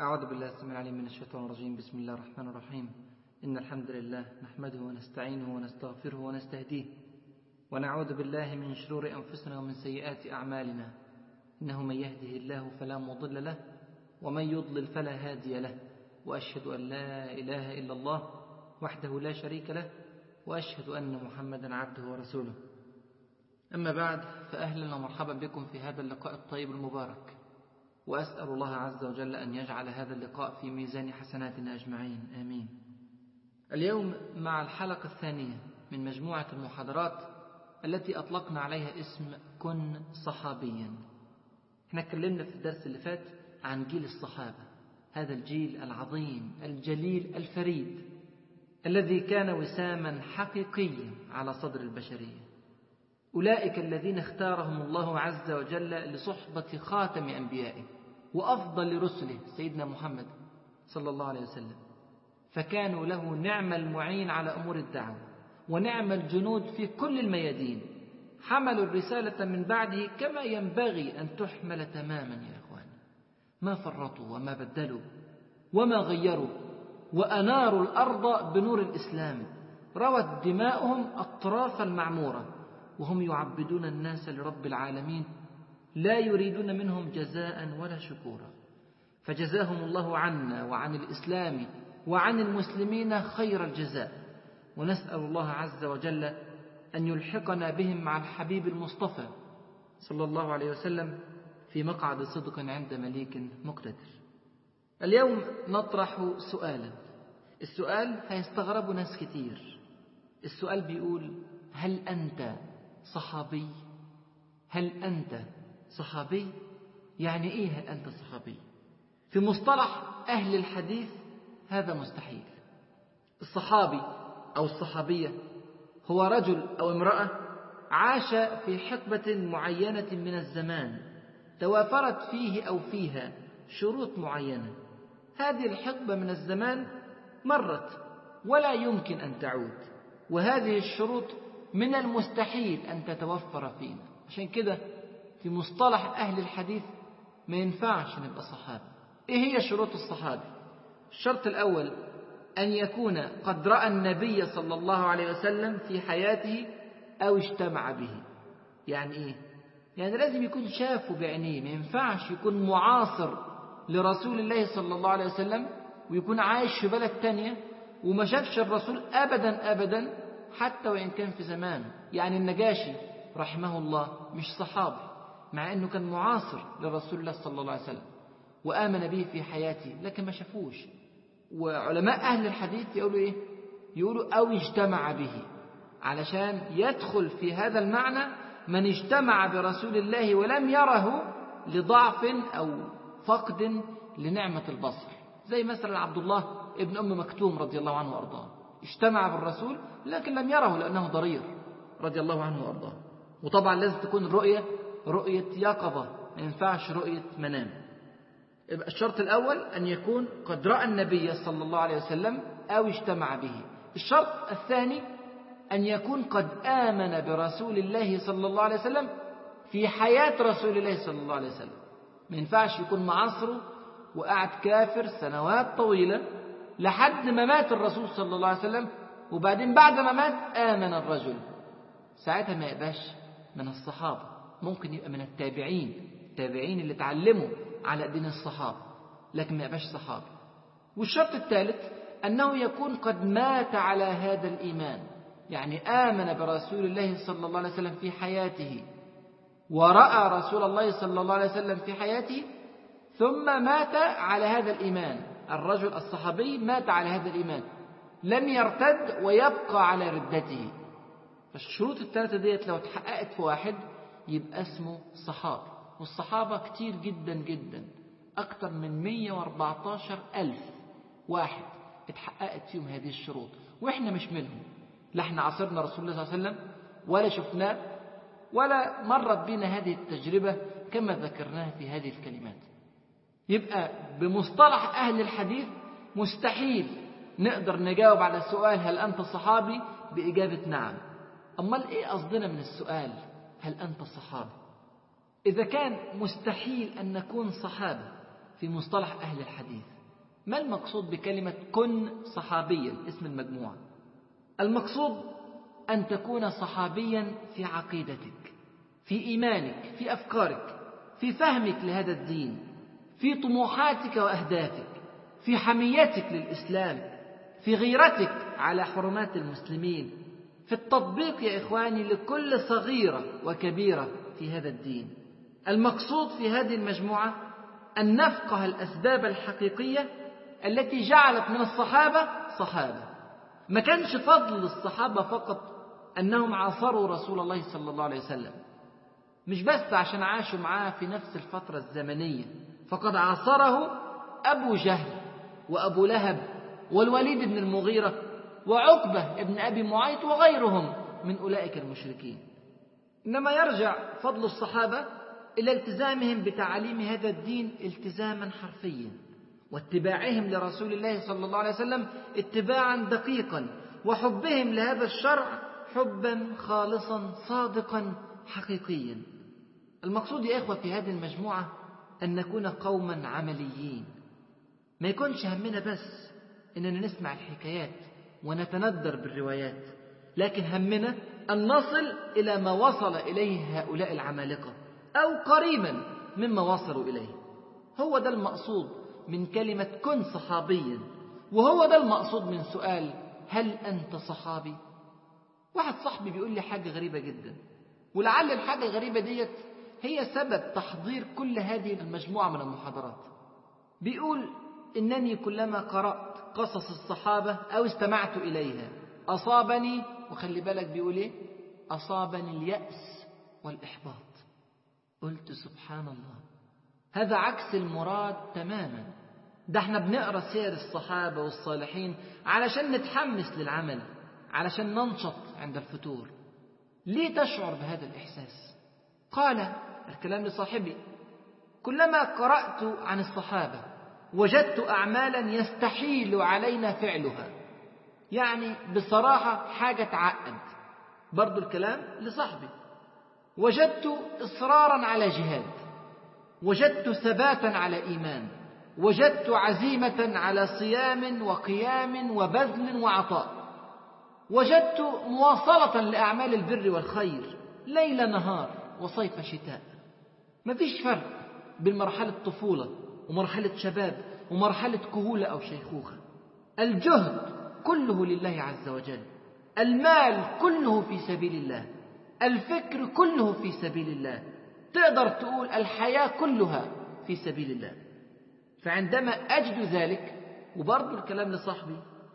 أعوذ بالله السميع العليم من الشيطان الرجيم. بسم الله الرحمن الرحيم. إن الحمد لله نحمده ونستعينه ونستغفره ونستهديه، ونعوذ بالله من شرور أنفسنا ومن سيئات أعمالنا. إنه من يهده الله فلا مضل له، ومن يضلل فلا هادي له، وأشهد أن لا إله إلا الله وحده لا شريك له، وأشهد أن محمدا عبده ورسوله. أما بعد، فأهلا ومرحبا بكم في هذا اللقاء الطيب المبارك، وأسأل الله عز وجل أن يجعل هذا اللقاء في ميزان حسناتنا أجمعين، آمين. اليوم مع الحلقة الثانية من مجموعة المحاضرات التي أطلقنا عليها اسم كن صحابيا. احنا اتكلمنا في الدرس اللي فات عن جيل الصحابة، هذا الجيل العظيم الجليل الفريد الذي كان وساما حقيقيا على صدر البشرية. أولئك الذين اختارهم الله عز وجل لصحبة خاتم أنبيائه وأفضل رسله سيدنا محمد صلى الله عليه وسلم، فكانوا له نعم المعين على أمور الدعوة ونعم الجنود في كل الميادين. حملوا الرسالة من بعده كما ينبغي أن تحمل تماما يا أخوان، ما فرطوا وما بدلوا وما غيروا، وأناروا الأرض بنور الإسلام، روت دماؤهم أطراف المعمورة، وهم يعبدون الناس لرب العالمين لا يريدون منهم جزاء ولا شكورا. فجزاهم الله عنا وعن الإسلام وعن المسلمين خير الجزاء، ونسأل الله عز وجل أن يلحقنا بهم مع الحبيب المصطفى صلى الله عليه وسلم في مقعد صدق عند مليك مقتدر. اليوم نطرح سؤالا، السؤال هيستغربه ناس كتير. السؤال بيقول: هل أنت صحابي؟ هل أنت صحابي؟ يعني إيه هل أنت صحابي؟ في مصطلح أهل الحديث هذا مستحيل. الصحابي أو الصحابية هو رجل أو امرأة عاش في حقبة معينة من الزمان توافرت فيه أو فيها شروط معينة. هذه الحقبة من الزمان مرت ولا يمكن أن تعود، وهذه الشروط من المستحيل أن تتوفر فينا. عشان كده في مصطلح أهل الحديث ما ينفعش نبقى صحابي. إيه هي شروط الصحابي؟ الشرط الأول أن يكون قد رأى النبي صلى الله عليه وسلم في حياته أو اجتمع به. يعني إيه؟ يعني لازم يكون شافه بعينيه، ما ينفعش يكون معاصر لرسول الله صلى الله عليه وسلم ويكون عايش في بلد تانية وما شافش الرسول أبدا أبدا، حتى وإن كان في زمان. يعني النجاشي رحمه الله مش صحابي، مع أنه كان معاصر لرسول الله صلى الله عليه وسلم وآمن به في حياته، لكن ما شافوش. وعلماء أهل الحديث يقولوا إيه؟ يقولوا أو اجتمع به، علشان يدخل في هذا المعنى من اجتمع برسول الله ولم يره لضعف أو فقد لنعمة البصر، زي مثلا عبد الله ابن أم مكتوم رضي الله عنه وأرضاه، اجتمع بالرسول لكن لم يره لأنه ضرير رضي الله عنه وأرضاه. وطبعا لازم تكون الرؤية رؤية يقظة، ما ينفعش رؤية منام. يبقى الشرط الأول أن يكون قد رأى النبي صلى الله عليه وسلم أو اجتمع به. الشرط الثاني أن يكون قد آمن برسول الله صلى الله عليه وسلم في حياة رسول الله صلى الله عليه وسلم. ما ينفعش يكون معاصره وقعد كافر سنوات طويلة لحد ما مات الرسول صلى الله عليه وسلم، وبعدين بعد ما مات آمن الرجل، ساعتها ما يبقاش من الصحابة، ممكن يبقى من التابعين اللي تعلموا على دين الصحابة، لكن ما يبقاش صحابي. والشرط الثالث أنه يكون قد مات على هذا الإيمان، يعني آمن برسول الله صلى الله عليه وسلم في حياته ورأى رسول الله صلى الله عليه وسلم في حياته ثم مات على هذا الإيمان. الرجل الصحابي مات على هذا الإيمان، لم يرتد ويبقى على ردته. فالشروط الثلاثة ديت لو اتحققت في واحد يبقى اسمه صحابي. والصحابة كتير جدا جدا، أكثر من 114,000 واحد اتحققت فيهم هذه الشروط، وإحنا مش منهم. لا احنا عصرنا رسول الله صلى الله عليه وسلم ولا شفناه ولا مرت بنا هذه التجربة كما ذكرناها في هذه الكلمات. يبقى بمصطلح أهل الحديث مستحيل نقدر نجاوب على سؤال هل أنت صحابي بإجابة نعم. أمال إيه قصدنا من السؤال هل أنت صحابي؟ إذا كان مستحيل أن نكون صحابة في مصطلح أهل الحديث. ما المقصود بكلمة كن صحابيا اسم المجموعة؟ المقصود أن تكون صحابيا في عقيدتك، في إيمانك، في أفكارك، في فهمك لهذا الدين، في طموحاتك وأهدافك، في حميتك للإسلام، في غيرتك على حرمات المسلمين، في التطبيق يا إخواني لكل صغيرة وكبيرة في هذا الدين. المقصود في هذه المجموعة أن نفقه الأسباب الحقيقية التي جعلت من الصحابة صحابة. ما كانش فضل الصحابة فقط أنهم عاصروا رسول الله صلى الله عليه وسلم، مش بس عشان عاشوا معاه في نفس الفترة الزمنية، فقد عاصره أبو جهل وأبو لهب والوليد بن المغيرة وعقبة بن أبي معيط وغيرهم من أولئك المشركين. إنما يرجع فضل الصحابة إلى التزامهم بتعاليم هذا الدين التزاما حرفيا، واتباعهم لرسول الله صلى الله عليه وسلم اتباعا دقيقا، وحبهم لهذا الشرع حبا خالصا صادقا حقيقيا. المقصود يا إخوة في هذه المجموعة أن نكون قوما عمليين، ما يكونش همنا بس إننا نسمع الحكايات ونتندر بالروايات، لكن همنا أن نصل إلى ما وصل إليه هؤلاء العمالقة أو قريبا مما وصلوا إليه. هو ده المقصود من كلمة كن صحابيا، وهو ده المقصود من سؤال هل أنت صحابي؟ واحد صاحبي بيقول لي حاجة غريبة جدا، ولعل الحاجة الغريبة ديت هي سبب تحضير كل هذه المجموعة من المحاضرات. بيقول إنني كلما قرأت قصص الصحابة أو استمعت إليها أصابني، وخلي بالك بيقول إيه، أصابني اليأس والإحباط. قلت سبحان الله، هذا عكس المراد تماما. ده احنا بنقرأ سير الصحابة والصالحين علشان نتحمس للعمل، علشان ننشط عند الفتور. ليه تشعر بهذا الإحساس؟ قال الكلام لصاحبي: كلما قرأت عن الصحابة وجدت أعمالا يستحيل علينا فعلها، يعني بصراحة حاجة تعقد. برضو الكلام لصاحبي: وجدت إصرارا على جهاد، وجدت ثباتا على إيمان، وجدت عزيمة على صيام وقيام وبذل وعطاء، وجدت مواصلة لأعمال البر والخير ليل نهار وصيف شتاء. مفيش فرق بين مرحلة طفولة ومرحلة شباب ومرحلة كهولة أو شيخوخة. الجهد كله لله عز وجل، المال كله في سبيل الله، الفكر كله في سبيل الله، تقدر تقول الحياة كلها في سبيل الله. فعندما أجد ذلك، وبرضو الكلام لصاحبي،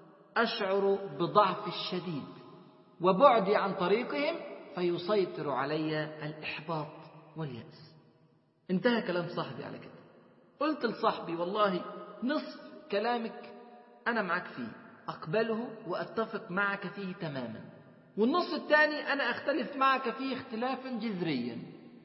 أشعر بضعف الشديد وبعدي عن طريقهم، فيسيطر علي الإحباط واليأس. انتهى كلام صاحبي على كده. قلت لصاحبي: والله نصف كلامك أنا معك فيه، أقبله وأتفق معك فيه تماما، والنص الثاني أنا أختلف معك فيه اختلافا جذريا.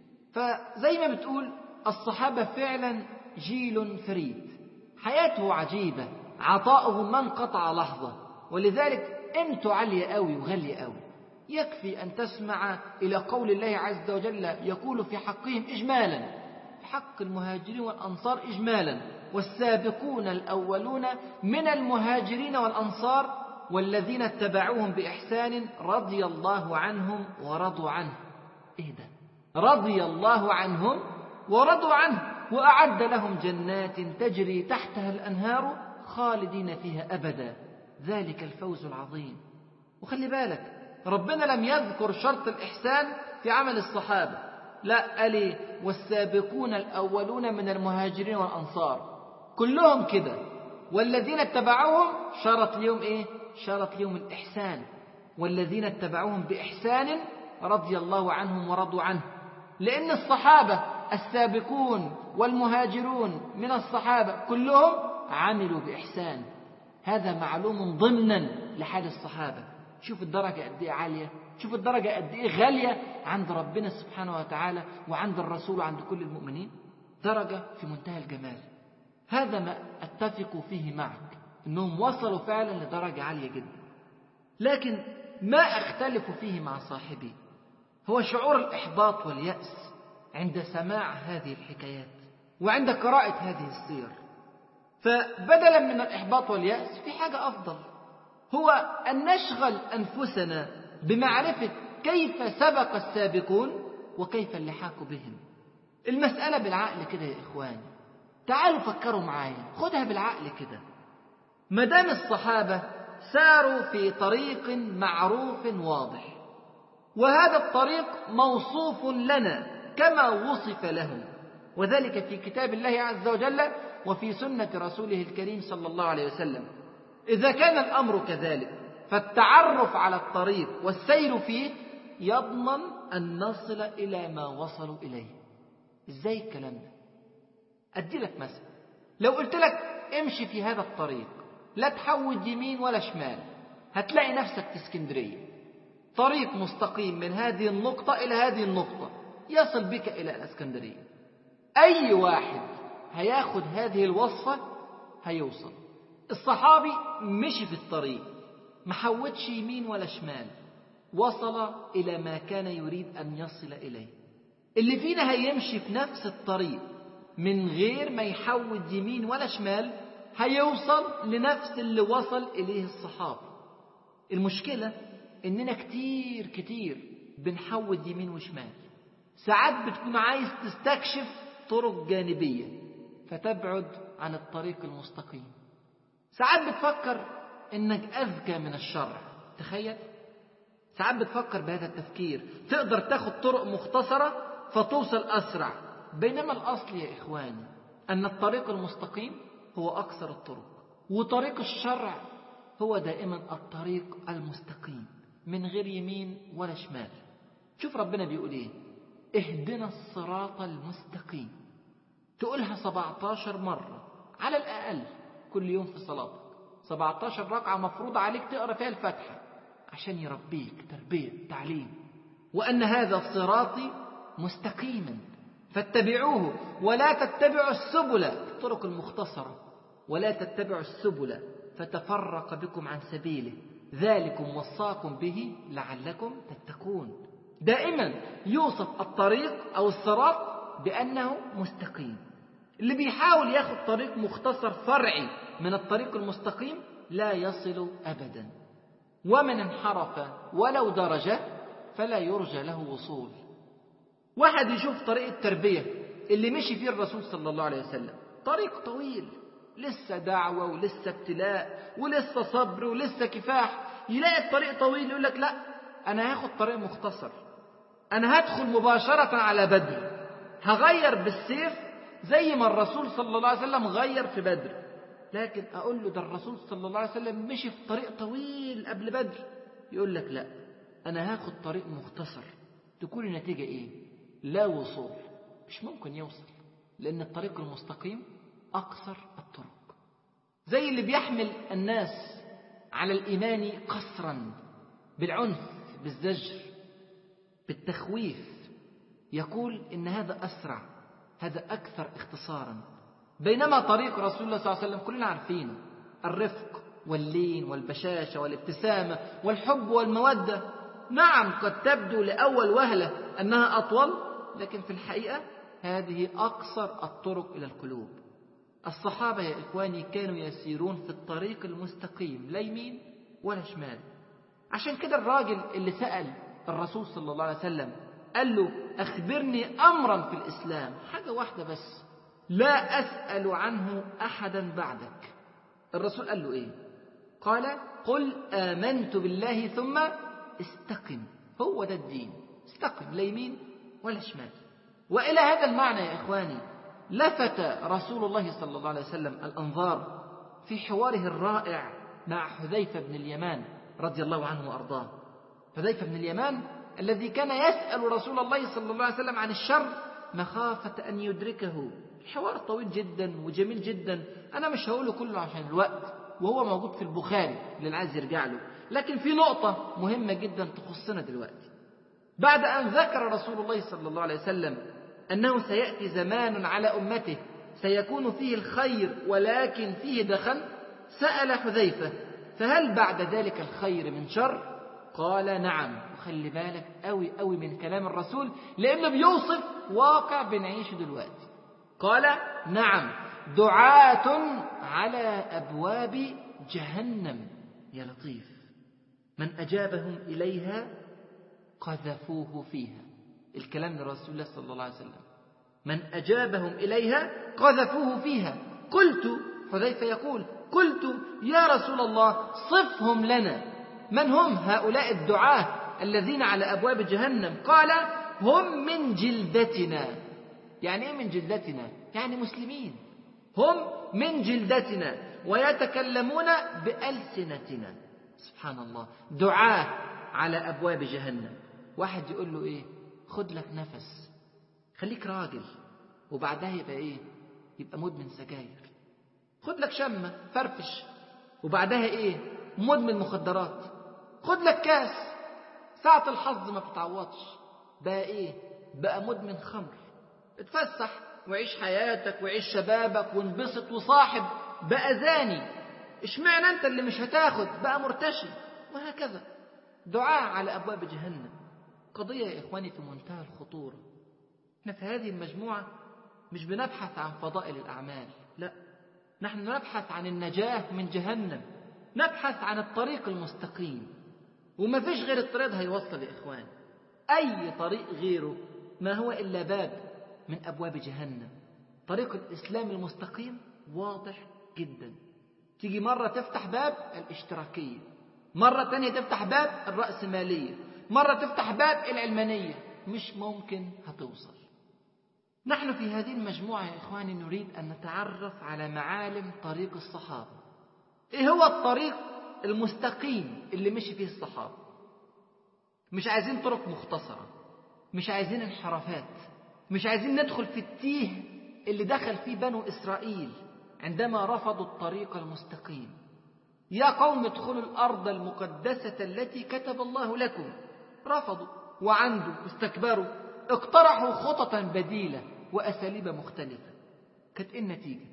فزي ما بتقول الصحابة فعلا جيل فريد، حياته عجيبة، عطاؤه ما انقطع لحظة، ولذلك قيمته عالية قوي وغالية قوي. يكفي أن تسمع إلى قول الله عز وجل يقول في حقهم إجمالا، في حق المهاجرين والأنصار إجمالا: والسابقون الأولون من المهاجرين والأنصار والذين اتبعوهم بإحسان رضي الله عنهم ورضوا عنه. إيه ده؟ رضي الله عنهم ورضوا عنه، وأعد لهم جنات تجري تحتها الأنهار خالدين فيها أبدا، ذلك الفوز العظيم. وخلي بالك، ربنا لم يذكر شرط الإحسان في عمل الصحابة، لا، قال والسابقون الأولون من المهاجرين والأنصار، كلهم كده. والذين اتبعوهم شرط لهم إيه؟ شرط لهم الإحسان. والذين اتبعوهم بإحسان رضي الله عنهم ورضوا عنه، لأن الصحابة السابقون والمهاجرون من الصحابة كلهم عملوا بإحسان. هذا معلوم ضمنا لحال الصحابة. شوف الدرجة قد إيه عالية، شوف الدرجة قد إيه غالية عند ربنا سبحانه وتعالى وعند الرسول وعند كل المؤمنين. درجة في منتهى الجمال. هذا ما أتفق فيه معك، أنهم وصلوا فعلا لدرجة عالية جدا. لكن ما أختلف فيه مع صاحبي هو شعور الإحباط واليأس عند سماع هذه الحكايات، وعند قراءة هذه السير. فبدلا من الإحباط واليأس في حاجة أفضل، هو أن نشغل أنفسنا بمعرفة كيف سبق السابقون وكيف اللحاق بهم. المسألة بالعقل كده يا إخواني، تعالوا فكروا معايا، خدها بالعقل كده. مدام الصحابة ساروا في طريق معروف واضح، وهذا الطريق موصوف لنا كما وصف لهم، وذلك في كتاب الله عز وجل وفي سنة رسوله الكريم صلى الله عليه وسلم، إذا كان الأمر كذلك فالتعرف على الطريق والسير فيه يضمن أن نصل إلى ما وصلوا إليه. إزاي الكلام ده؟ أدي لك مثل، لو قلت لك امشي في هذا الطريق، لا تحود يمين ولا شمال، هتلاقي نفسك في اسكندرية، طريق مستقيم من هذه النقطة إلى هذه النقطة يصل بك إلى الاسكندرية. أي واحد هياخد هذه الوصفة هيوصل. الصحابي مشي في الطريق، ما حودش يمين ولا شمال، وصل إلى ما كان يريد أن يصل إليه. اللي فينا هيمشي في نفس الطريق من غير ما يحود يمين ولا شمال هيوصل لنفس اللي وصل إليه الصحابي. المشكلة إننا كتير بنحود يمين وشمال. ساعات بتكون عايز تستكشف طرق جانبية فتبعد عن الطريق المستقيم. ساعات بتفكر إنك أذكى من الشرع، تخيل. ساعات بتفكر بهذا التفكير تقدر تاخد طرق مختصرة فتوصل أسرع، بينما الأصل يا إخواني أن الطريق المستقيم هو أقصر الطرق، وطريق الشرع هو دائما الطريق المستقيم من غير يمين ولا شمال. شوف ربنا بيقول إيه: اهدنا الصراط المستقيم. تقولها 17 مرة على الأقل كل يوم في صلاتك، 17 ركعة مفروض عليك تقرأ فيها الفاتحة عشان يربيك تربية تعليم. وأن هذا صراطي مستقيما فاتبعوه ولا تتبعوا السبل، الطرق المختصرة، ولا تتبعوا السبل فتفرق بكم عن سبيله ذلكم وصاكم به لعلكم تتقون. دائما يوصف الطريق أو الصراط بأنه مستقيم. اللي بيحاول ياخد طريق مختصر فرعي من الطريق المستقيم لا يصل أبدا. ومن انحرف ولو درجة فلا يرجى له وصول. واحد يشوف طريق التربية اللي مشي فيه الرسول صلى الله عليه وسلم، طريق طويل، لسه دعوة ولسه ابتلاء ولسه صبر ولسه كفاح، يلاقي الطريق طويل يقول لك لا أنا هاخد طريق مختصر، أنا هدخل مباشرة على بدر، هغير بالسيف زي ما الرسول صلى الله عليه وسلم غير في بدر. لكن أقول له ده الرسول صلى الله عليه وسلم مشي في طريق طويل قبل بدر، يقول لك لا أنا هاخد طريق مختصر. تكون النتيجة إيه؟ لا وصول، مش ممكن يوصل، لأن الطريق المستقيم أقصر الطرق. زي اللي بيحمل الناس على الإيمان قسرا بالعنف بالزجر بالتخويف، يقول إن هذا أسرع، هذا أكثر اختصارا، بينما طريق رسول الله صلى الله عليه وسلم كلنا عارفينه، الرفق واللين والبشاشة والابتسامة والحب والمودة. نعم قد تبدو لأول وهلة أنها أطول، لكن في الحقيقة هذه أقصر الطرق إلى القلوب. الصحابة يا إخواني كانوا يسيرون في الطريق المستقيم، لا يمين ولا شمال. عشان كده الراجل اللي سأل الرسول صلى الله عليه وسلم قال له أخبرني أمرا في الإسلام، حاجة واحدة بس، لا أسأل عنه أحدا بعدك. الرسول قال له إيه؟ قال قل آمنت بالله ثم استقم. هو ده الدين، استقم، لا يمين ولا شمال. وإلى هذا المعنى يا إخواني لفت رسول الله صلى الله عليه وسلم الأنظار في حواره الرائع مع حذيفة بن اليمان رضي الله عنه وأرضاه. حذيفة بن اليمان الذي كان يسأل رسول الله صلى الله عليه وسلم عن الشر مخافة أن يدركه. الحوار طويل جدا وجميل جدا، أنا مش هقوله كله عشان الوقت، وهو موجود في البخاري اللي عايز يرجع له، لكن في نقطة مهمة جدا تخصنا دلوقتي. بعد أن ذكر رسول الله صلى الله عليه وسلم أنه سيأتي زمان على أمته سيكون فيه الخير ولكن فيه دخن، سأل حذيفة فهل بعد ذلك الخير من شر؟ قال نعم. وخلي بالك قوي من كلام الرسول، لأنه بيوصف واقع بنعيشه دلوقتي. قال نعم، دعاة على أبواب جهنم. يا لطيف، من أجابهم إليها قذفوه فيها. الكلام لرسول الله صلى الله عليه وسلم، من أجابهم إليها قذفوه فيها. قلت، حذيفة يقول، قلت يا رسول الله صفهم لنا، من هم هؤلاء الدعاة الذين على أبواب جهنم؟ قال هم من جلدتنا. يعني إيه من جلدتنا؟ يعني مسلمين، هم من جلدتنا ويتكلمون بألسنتنا. سبحان الله، دعاة على أبواب جهنم. واحد يقول له إيه؟ خد لك نفس، خليك راجل، وبعدها يبقى إيه؟ يبقى مدمن سجاير. خد لك شمة، فرفش، وبعدها إيه؟ مدمن مخدرات. خد لك كاس، ساعة الحظ ما بتتعوضش، بقى إيه؟ بقى مدمن خمر. اتفسح وعيش حياتك وعيش شبابك وانبسط وصاحب، بقى زاني. اشمعنى انت اللي مش هتاخد؟ بقى مرتشي. وهكذا دعاء على أبواب جهنم. قضية يا إخواني في منتهى الخطورة. احنا في هذه المجموعة مش بنبحث عن فضائل الأعمال، لا، نحن نبحث عن النجاة من جهنم، نبحث عن الطريق المستقيم. وما فيش غير الطريق ده هيوصل يا إخوان. أي طريق غيره ما هو إلا باب من أبواب جهنم. طريق الإسلام المستقيم واضح جدا. تيجي مرة تفتح باب الاشتراكية، مرة تانية تفتح باب الرأسمالية، مرة تفتح باب العلمانية، مش ممكن هتوصل. نحن في هذه المجموعة يا إخواني نريد أن نتعرف على معالم طريق الصحابة. إيه هو الطريق المستقيم اللي مشي فيه الصحابة؟ مش عايزين طرق مختصرة، مش عايزين انحرافات، مش عايزين ندخل في التيه اللي دخل فيه بنو إسرائيل عندما رفضوا الطريق المستقيم. يا قوم ادخلوا الأرض المقدسة التي كتب الله لكم. رفضوا وعندوا واستكبروا، اقترحوا خططا بديلة وأساليب مختلفة. كانت إيه النتيجة؟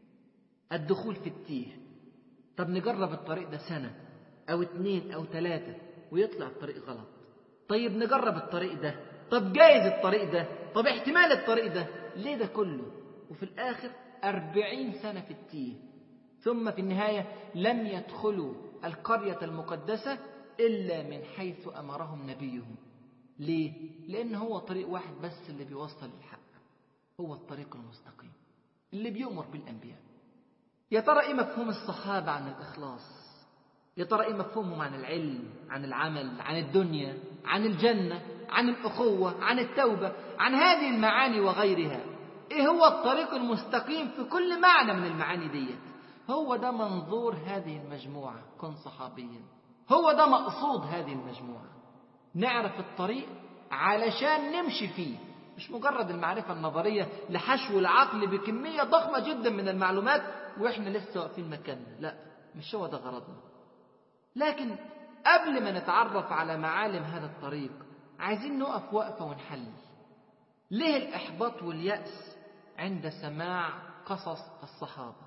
الدخول في التيه. طب نجرب الطريق ده سنة أو 2 أو 3 ويطلع الطريق غلط. طيب نجرب الطريق ده، طب جايز الطريق ده، طب احتمال الطريق ده. ليه ده كله؟ وفي الآخر 40 سنة في التيه، ثم في النهاية لم يدخلوا القرية المقدسة إلا من حيث أمرهم نبيهم. ليه؟ لأن هو طريق واحد بس اللي بيوصل للحق، هو الطريق المستقيم اللي بيؤمر بالأنبياء. يا ترى إيه مفهوم الصحابة عن الإخلاص؟ يا ترى إيه مفهومهم عن العلم، عن العمل، عن الدنيا، عن الجنة، عن الأخوة، عن التوبة، عن هذه المعاني وغيرها؟ إيه هو الطريق المستقيم في كل معنى من المعاني ديت؟ هو ده منظور هذه المجموعة، كن صحابيا. هو ده مقصود هذه المجموعة، نعرف الطريق علشان نمشي فيه، مش مجرد المعرفة النظرية لحشو العقل بكمية ضخمة جدا من المعلومات وإحنا لسه واقفين مكاننا. لا، مش هو ده غرضنا. لكن قبل ما نتعرف على معالم هذا الطريق عايزين نقف وقفة ونحلل. ليه الإحباط واليأس عند سماع قصص الصحابة؟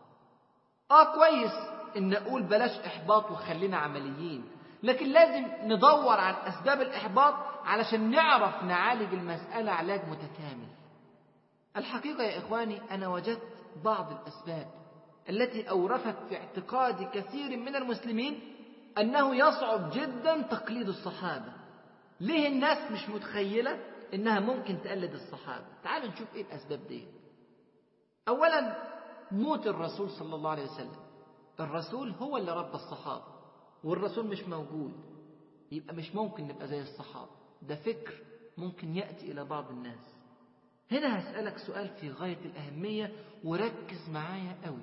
كويس إن نقول بلاش إحباط وخلينا عمليين، لكن لازم ندور عن أسباب الإحباط علشان نعرف نعالج المسألة علاج متكامل. الحقيقة يا إخواني أنا وجدت بعض الأسباب التي أورثت في اعتقاد كثير من المسلمين أنه يصعب جدا تقليد الصحابة. ليه الناس مش متخيلة إنها ممكن تقلد الصحابة؟ تعالوا نشوف إيه الأسباب دي. أولا، موت الرسول صلى الله عليه وسلم. الرسول هو اللي ربى الصحابة، والرسول مش موجود، يبقى مش ممكن نبقى زي الصحابة. ده فكر ممكن يأتي إلى بعض الناس. هنا هسألك سؤال في غاية الأهمية وركز معايا قوي.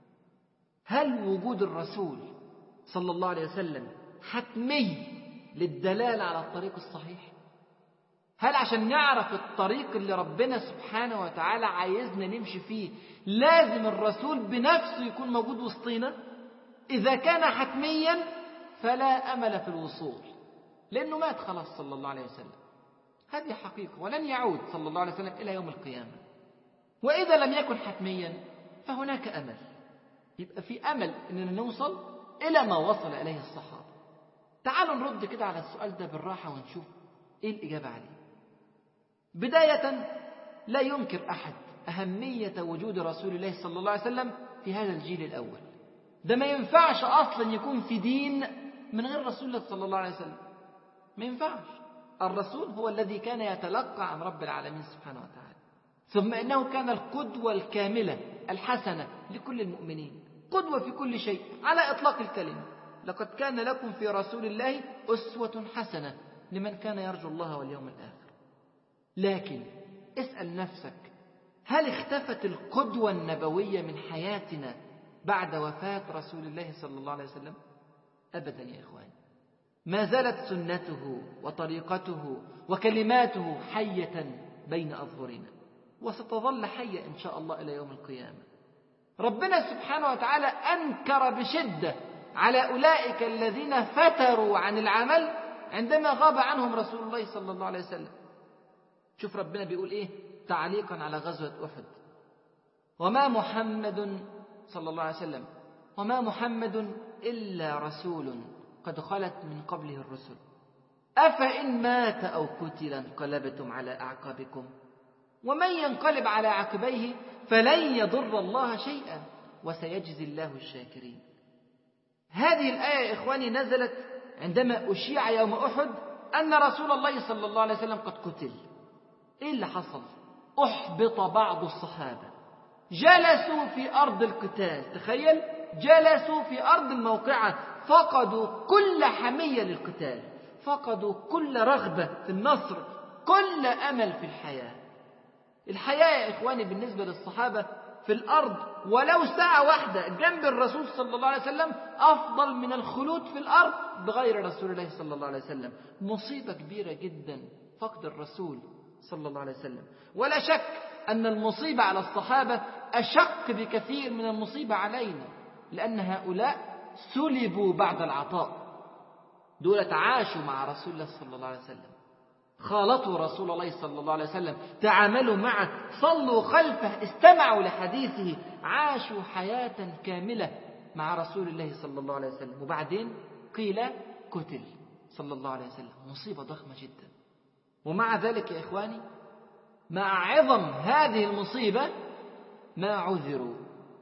هل وجود الرسول صلى الله عليه وسلم حتمي للدلالة على الطريق الصحيح؟ هل عشان نعرف الطريق اللي ربنا سبحانه وتعالى عايزنا نمشي فيه لازم الرسول بنفسه يكون موجود وسطينا؟ إذا كان حتميا فلا أمل في الوصول، لأنه مات خلاص صلى الله عليه وسلم. هذه حقيقة، ولن يعود صلى الله عليه وسلم إلى يوم القيامة. وإذا لم يكن حتميا فهناك أمل، يبقى في أمل أننا نوصل إلى ما وصل إليه الصحابة. تعالوا نرد كده على السؤال ده بالراحة ونشوف إيه الإجابة عليه. بداية، لا ينكر أحد أهمية وجود رسول الله صلى الله عليه وسلم في هذا الجيل الأول. ده ما ينفعش أصلا يكون في دين من غير رسول الله صلى الله عليه وسلم، ما ينفعش. الرسول هو الذي كان يتلقى عن رب العالمين سبحانه وتعالى، ثم إنه كان القدوة الكاملة الحسنة لكل المؤمنين، قدوة في كل شيء على إطلاق الكلمة. لقد كان لكم في رسول الله أسوة حسنة لمن كان يرجو الله واليوم الآخر. لكن اسأل نفسك، هل اختفت القدوة النبوية من حياتنا بعد وفاة رسول الله صلى الله عليه وسلم؟ أبدا يا إخواني، ما زالت سنته وطريقته وكلماته حية بين أظهرنا، وستظل حية إن شاء الله إلى يوم القيامة. ربنا سبحانه وتعالى أنكر بشدة على أولئك الذين فتروا عن العمل عندما غاب عنهم رسول الله صلى الله عليه وسلم. شوف ربنا بيقول إيه تعليقا على غزوة أحد: وما محمد صلى الله عليه وسلم وما محمد إلا رسول قد خلت من قبله الرسل أفإن مات أو قتل انقلبتم على أعقابكم ومن ينقلب على عقبيه فلن يضر الله شيئا وسيجزي الله الشاكرين. هذه الآية يا إخواني نزلت عندما أشيع يوم أحد أن رسول الله صلى الله عليه وسلم قد قتل. إيه اللي حصل؟ أحبط بعض الصحابة، جلسوا في أرض القتال، تخيل، جلسوا في أرض الموقعة، فقدوا كل حمية للقتال، فقدوا كل رغبة في النصر، كل أمل في الحياة. الحياة يا إخواني بالنسبة للصحابة في الأرض ولو ساعة واحدة جنب الرسول صلى الله عليه وسلم أفضل من الخلود في الأرض بغير رسول الله صلى الله عليه وسلم. مصيبة كبيرة جدا فقد الرسول صلى الله عليه وسلم، ولا شك أن المصيبة على الصحابة أشق بكثير من المصيبة علينا، لأن هؤلاء سلبوا بعد العطاء، دولة عاشوا مع رسول الله صلى الله عليه وسلم، خالطوا رسول الله صلى الله عليه وسلم، تعاملوا معه، صلوا خلفه، استمعوا لحديثه، عاشوا حياة كاملة مع رسول الله صلى الله عليه وسلم، وبعدين قيل قتل صلى الله عليه وسلم. مصيبة ضخمة جدا. ومع ذلك يا إخواني، مع عظم هذه المصيبة ما عذروا،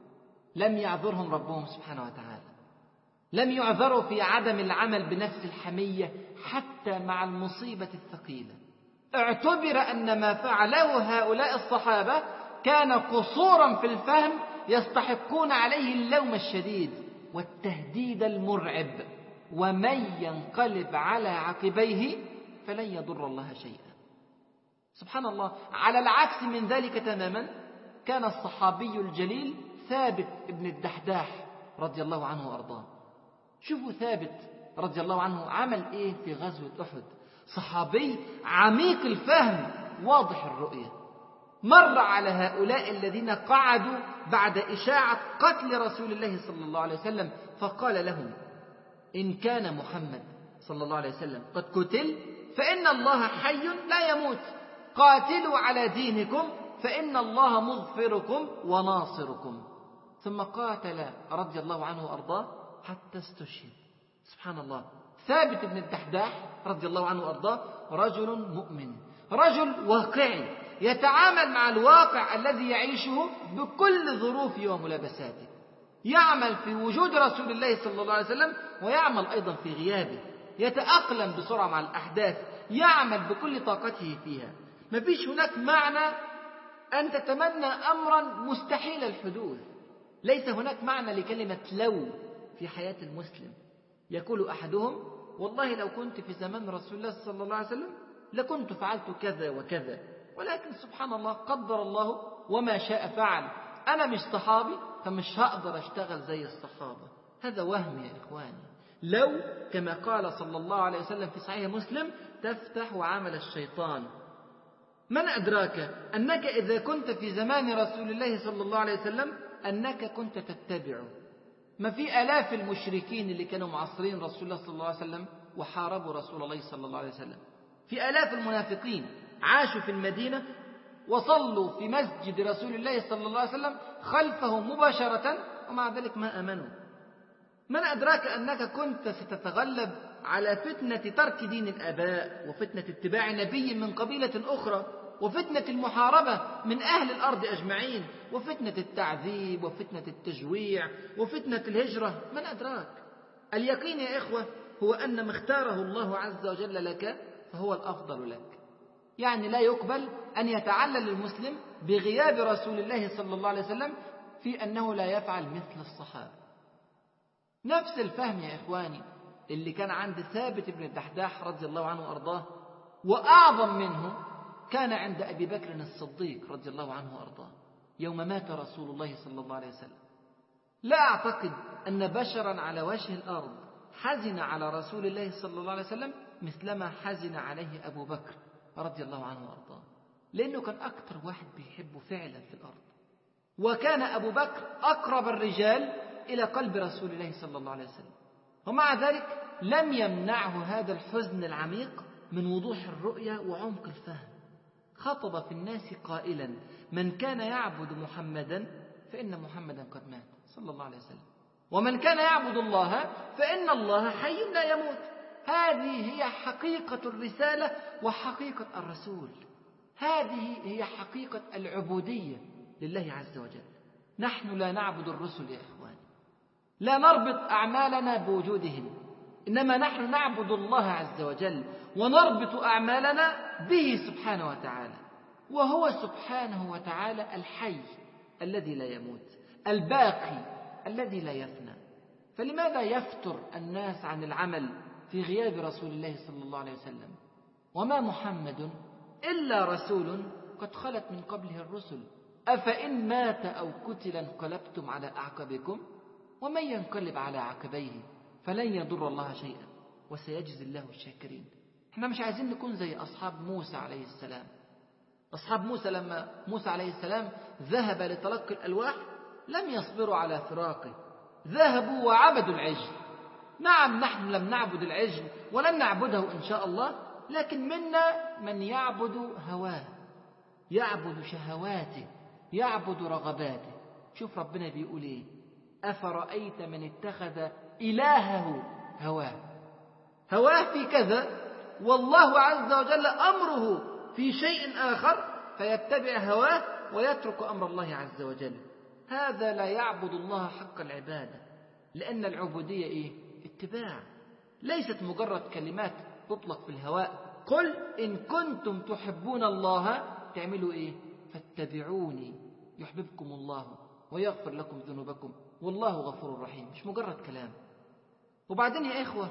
لم يعذرهم ربهم سبحانه وتعالى، لم يعذروا في عدم العمل بنفس الحمية حتى مع المصيبة الثقيلة. اعتبر أن ما فعله هؤلاء الصحابة كان قصورا في الفهم يستحقون عليه اللوم الشديد والتهديد المرعب: ومن ينقلب على عقبيه فلن يضر الله شيئا. سبحان الله. على العكس من ذلك تماما كان الصحابي الجليل ثابت ابن الدحداح رضي الله عنه وأرضاه. شوفوا ثابت رضي الله عنه عمل إيه في غزوة أحد. صحابي عميق الفهم واضح الرؤية، مر على هؤلاء الذين قعدوا بعد إشاعة قتل رسول الله صلى الله عليه وسلم فقال لهم: إن كان محمد صلى الله عليه وسلم قد قتل فإن الله حي لا يموت، قاتلوا على دينكم فإن الله مظفركم وناصركم. ثم قاتل رضي الله عنه وأرضاه حتى استشهد. سبحان الله. ثابت بن الدحداح رضي الله عنه وأرضاه رجل مؤمن، رجل واقعي، يتعامل مع الواقع الذي يعيشه بكل ظروفه وملابساته، يعمل في وجود رسول الله صلى الله عليه وسلم ويعمل أيضا في غيابه، يتأقلم بسرعة مع الأحداث، يعمل بكل طاقته فيها. ما فيش هناك معنى أن تتمنى أمرا مستحيل الحدوث، ليس هناك معنى لكلمة لو في حياة المسلم. يقول أحدهم: والله لو كنت في زمان رسول الله صلى الله عليه وسلم لكنت فعلت كذا وكذا، ولكن سبحان الله قدر الله وما شاء فعل، أنا مش صحابي فمش هقدر أشتغل زي الصحابة. هذا وهم يا إخواني. لو كما قال صلى الله عليه وسلم في صحيح مسلم تفتح عمل الشيطان. من أدراك أنك إذا كنت في زمان رسول الله صلى الله عليه وسلم أنك كنت تتبعه؟ ما في آلاف المشركين اللي كانوا معاصرين رسول الله صلى الله عليه وسلم وحاربوا رسول الله صلى الله عليه وسلم، في آلاف المنافقين عاشوا في المدينة وصلوا في مسجد رسول الله صلى الله عليه وسلم خلفه مباشرة، ومع ذلك ما آمنوا. من أدراك أنك كنت ستتغلب على فتنة ترك دين الآباء وفتنة اتباع نبي من قبيلة أخرى وفتنة المحاربة من أهل الأرض أجمعين، وفتنة التعذيب، وفتنة التجويع، وفتنة الهجرة، من أدراك؟ اليقين يا إخوة هو أن ما اختاره الله عز وجل لك فهو الأفضل لك. يعني لا يقبل أن يتعلل المسلم بغياب رسول الله صلى الله عليه وسلم في أنه لا يفعل مثل الصحابة. نفس الفهم يا إخواني اللي كان عند ثابت بن الدحداح رضي الله عنه وأرضاه، وأعظم منه كان عند أبي بكر الصديق رضي الله عنه وأرضاه يوم مات رسول الله صلى الله عليه وسلم. لا أعتقد أن بشرا على وجه الأرض حزن على رسول الله صلى الله عليه وسلم مثلما حزن عليه أبو بكر رضي الله عنه وأرضاه، لأنه كان أكثر واحد بيحبه فعلا في الأرض، وكان أبو بكر أقرب الرجال إلى قلب رسول الله صلى الله عليه وسلم، ومع ذلك لم يمنعه هذا الحزن العميق من وضوح الرؤية وعمق الفهم. خطب في الناس قائلا: من كان يعبد محمدا فإن محمدا قد مات صلى الله عليه وسلم، ومن كان يعبد الله فإن الله حي لا يموت. هذه هي حقيقة الرسالة وحقيقة الرسول، هذه هي حقيقة العبودية لله عز وجل. نحن لا نعبد الرسل يا إخواني، لا نربط أعمالنا بوجودهم، إنما نحن نعبد الله عز وجل ونربط أعمالنا به سبحانه وتعالى، وهو سبحانه وتعالى الحي الذي لا يموت، الباقي الذي لا يفنى. فلماذا يفتر الناس عن العمل في غياب رسول الله صلى الله عليه وسلم؟ وما محمد إلا رسول قد خلت من قبله الرسل، أفإن مات أو قتل انقلبتم على أعقابكم ومن ينقلب على عقبيه فلن يضر الله شيئا وسيجزي الله الشاكرين. احنا مش عايزين نكون زي أصحاب موسى عليه السلام. أصحاب موسى لما موسى عليه السلام ذهب لتلقي الألواح لم يصبروا على فراقه، ذهبوا وعبدوا العجل. نعم نحن لم نعبد العجل ولن نعبده إن شاء الله، لكن منا من يعبد هواه، يعبد شهواته، يعبد رغباته. شوف ربنا بيقول ايه: أفرأيت من اتخذ إلهه هواه في كذا والله عز وجل أمره في شيء آخر فيتبع هواه ويترك أمر الله عز وجل. هذا لا يعبد الله حق العبادة، لأن العبودية إيه؟ اتباع، ليست مجرد كلمات تطلق في الهواء. قل إن كنتم تحبون الله تعملوا إيه؟ فاتبعوني يحببكم الله ويغفر لكم ذنوبكم والله غفور رحيم. مش مجرد كلام. وبعدين يا إخوة،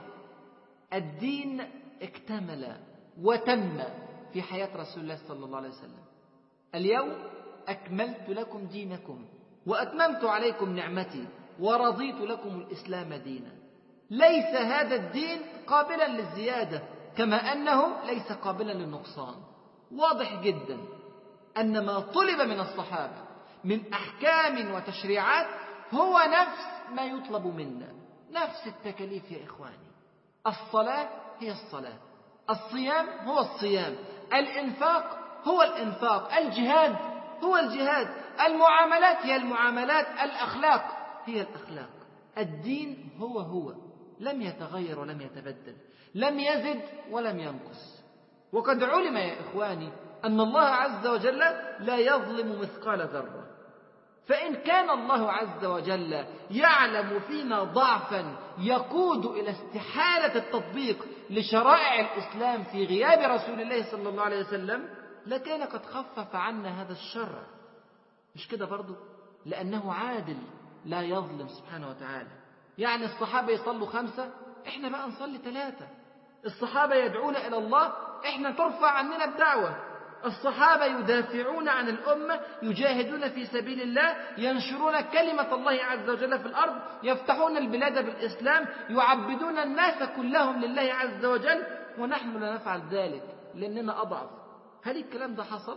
الدين اكتمل وتم في حياة رسول الله صلى الله عليه وسلم. اليوم أكملت لكم دينكم وأتممت عليكم نعمتي ورضيت لكم الإسلام دينا. ليس هذا الدين قابلا للزيادة كما أنه ليس قابلا للنقصان. واضح جدا أن ما طلب من الصحابة من أحكام وتشريعات هو نفس ما يطلب منا، نفس التكاليف يا إخواني. الصلاة هي الصلاة، الصيام هو الصيام، الإنفاق هو الإنفاق، الجهاد هو الجهاد، المعاملات هي المعاملات، الأخلاق هي الأخلاق. الدين هو لم يتغير ولم يتبدل، لم يزد ولم ينقص. وقد علم يا إخواني أن الله عز وجل لا يظلم مثقال ذرة، فإن كان الله عز وجل يعلم فينا ضعفا يقود إلى استحالة التطبيق لشرائع الإسلام في غياب رسول الله صلى الله عليه وسلم لكان قد خفف عنا هذا الشرع. مش كده برضو؟ لأنه عادل لا يظلم سبحانه وتعالى. يعني الصحابة يصلوا 5، إحنا بقى نصلي 3. الصحابة يدعون إلى الله، إحنا ترفع عننا الدعوة. الصحابة يدافعون عن الأمة، يجاهدون في سبيل الله، ينشرون كلمة الله عز وجل في الأرض، يفتحون البلاد بالإسلام، يعبدون الناس كلهم لله عز وجل، ونحن لا نفعل ذلك لأننا أضعف. هل الكلام ده حصل؟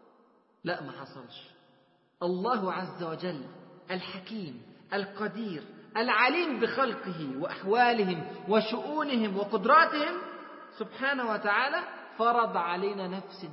لا، ما حصلش. الله عز وجل الحكيم القدير العليم بخلقه وأحوالهم وشؤونهم وقدراتهم سبحانه وتعالى فرض علينا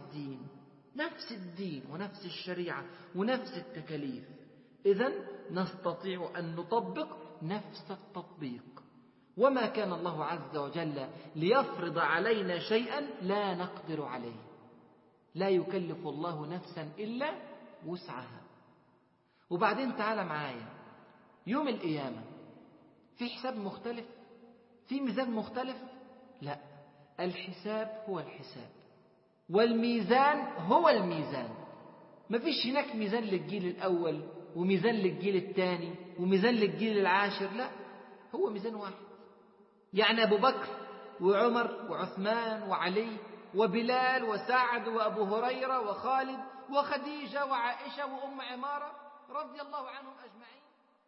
نفس الدين ونفس الشريعة ونفس التكاليف. إذن نستطيع أن نطبق نفس التطبيق. وما كان الله عز وجل ليفرض علينا شيئا لا نقدر عليه. لا يكلف الله نفسا إلا وسعها. وبعدين تعال معايا، يوم القيامة في حساب مختلف؟ في ميزان مختلف؟ لا، الحساب هو الحساب والميزان هو الميزان. مفيش هناك ميزان للجيل الأول وميزان للجيل الثاني وميزان للجيل العاشر، لا، هو ميزان واحد. يعني أبو بكر وعمر وعثمان وعلي وبلال وسعد وأبو هريرة وخالد وخديجة وعائشة وأم عمارة رضي الله عنهم أجمعين.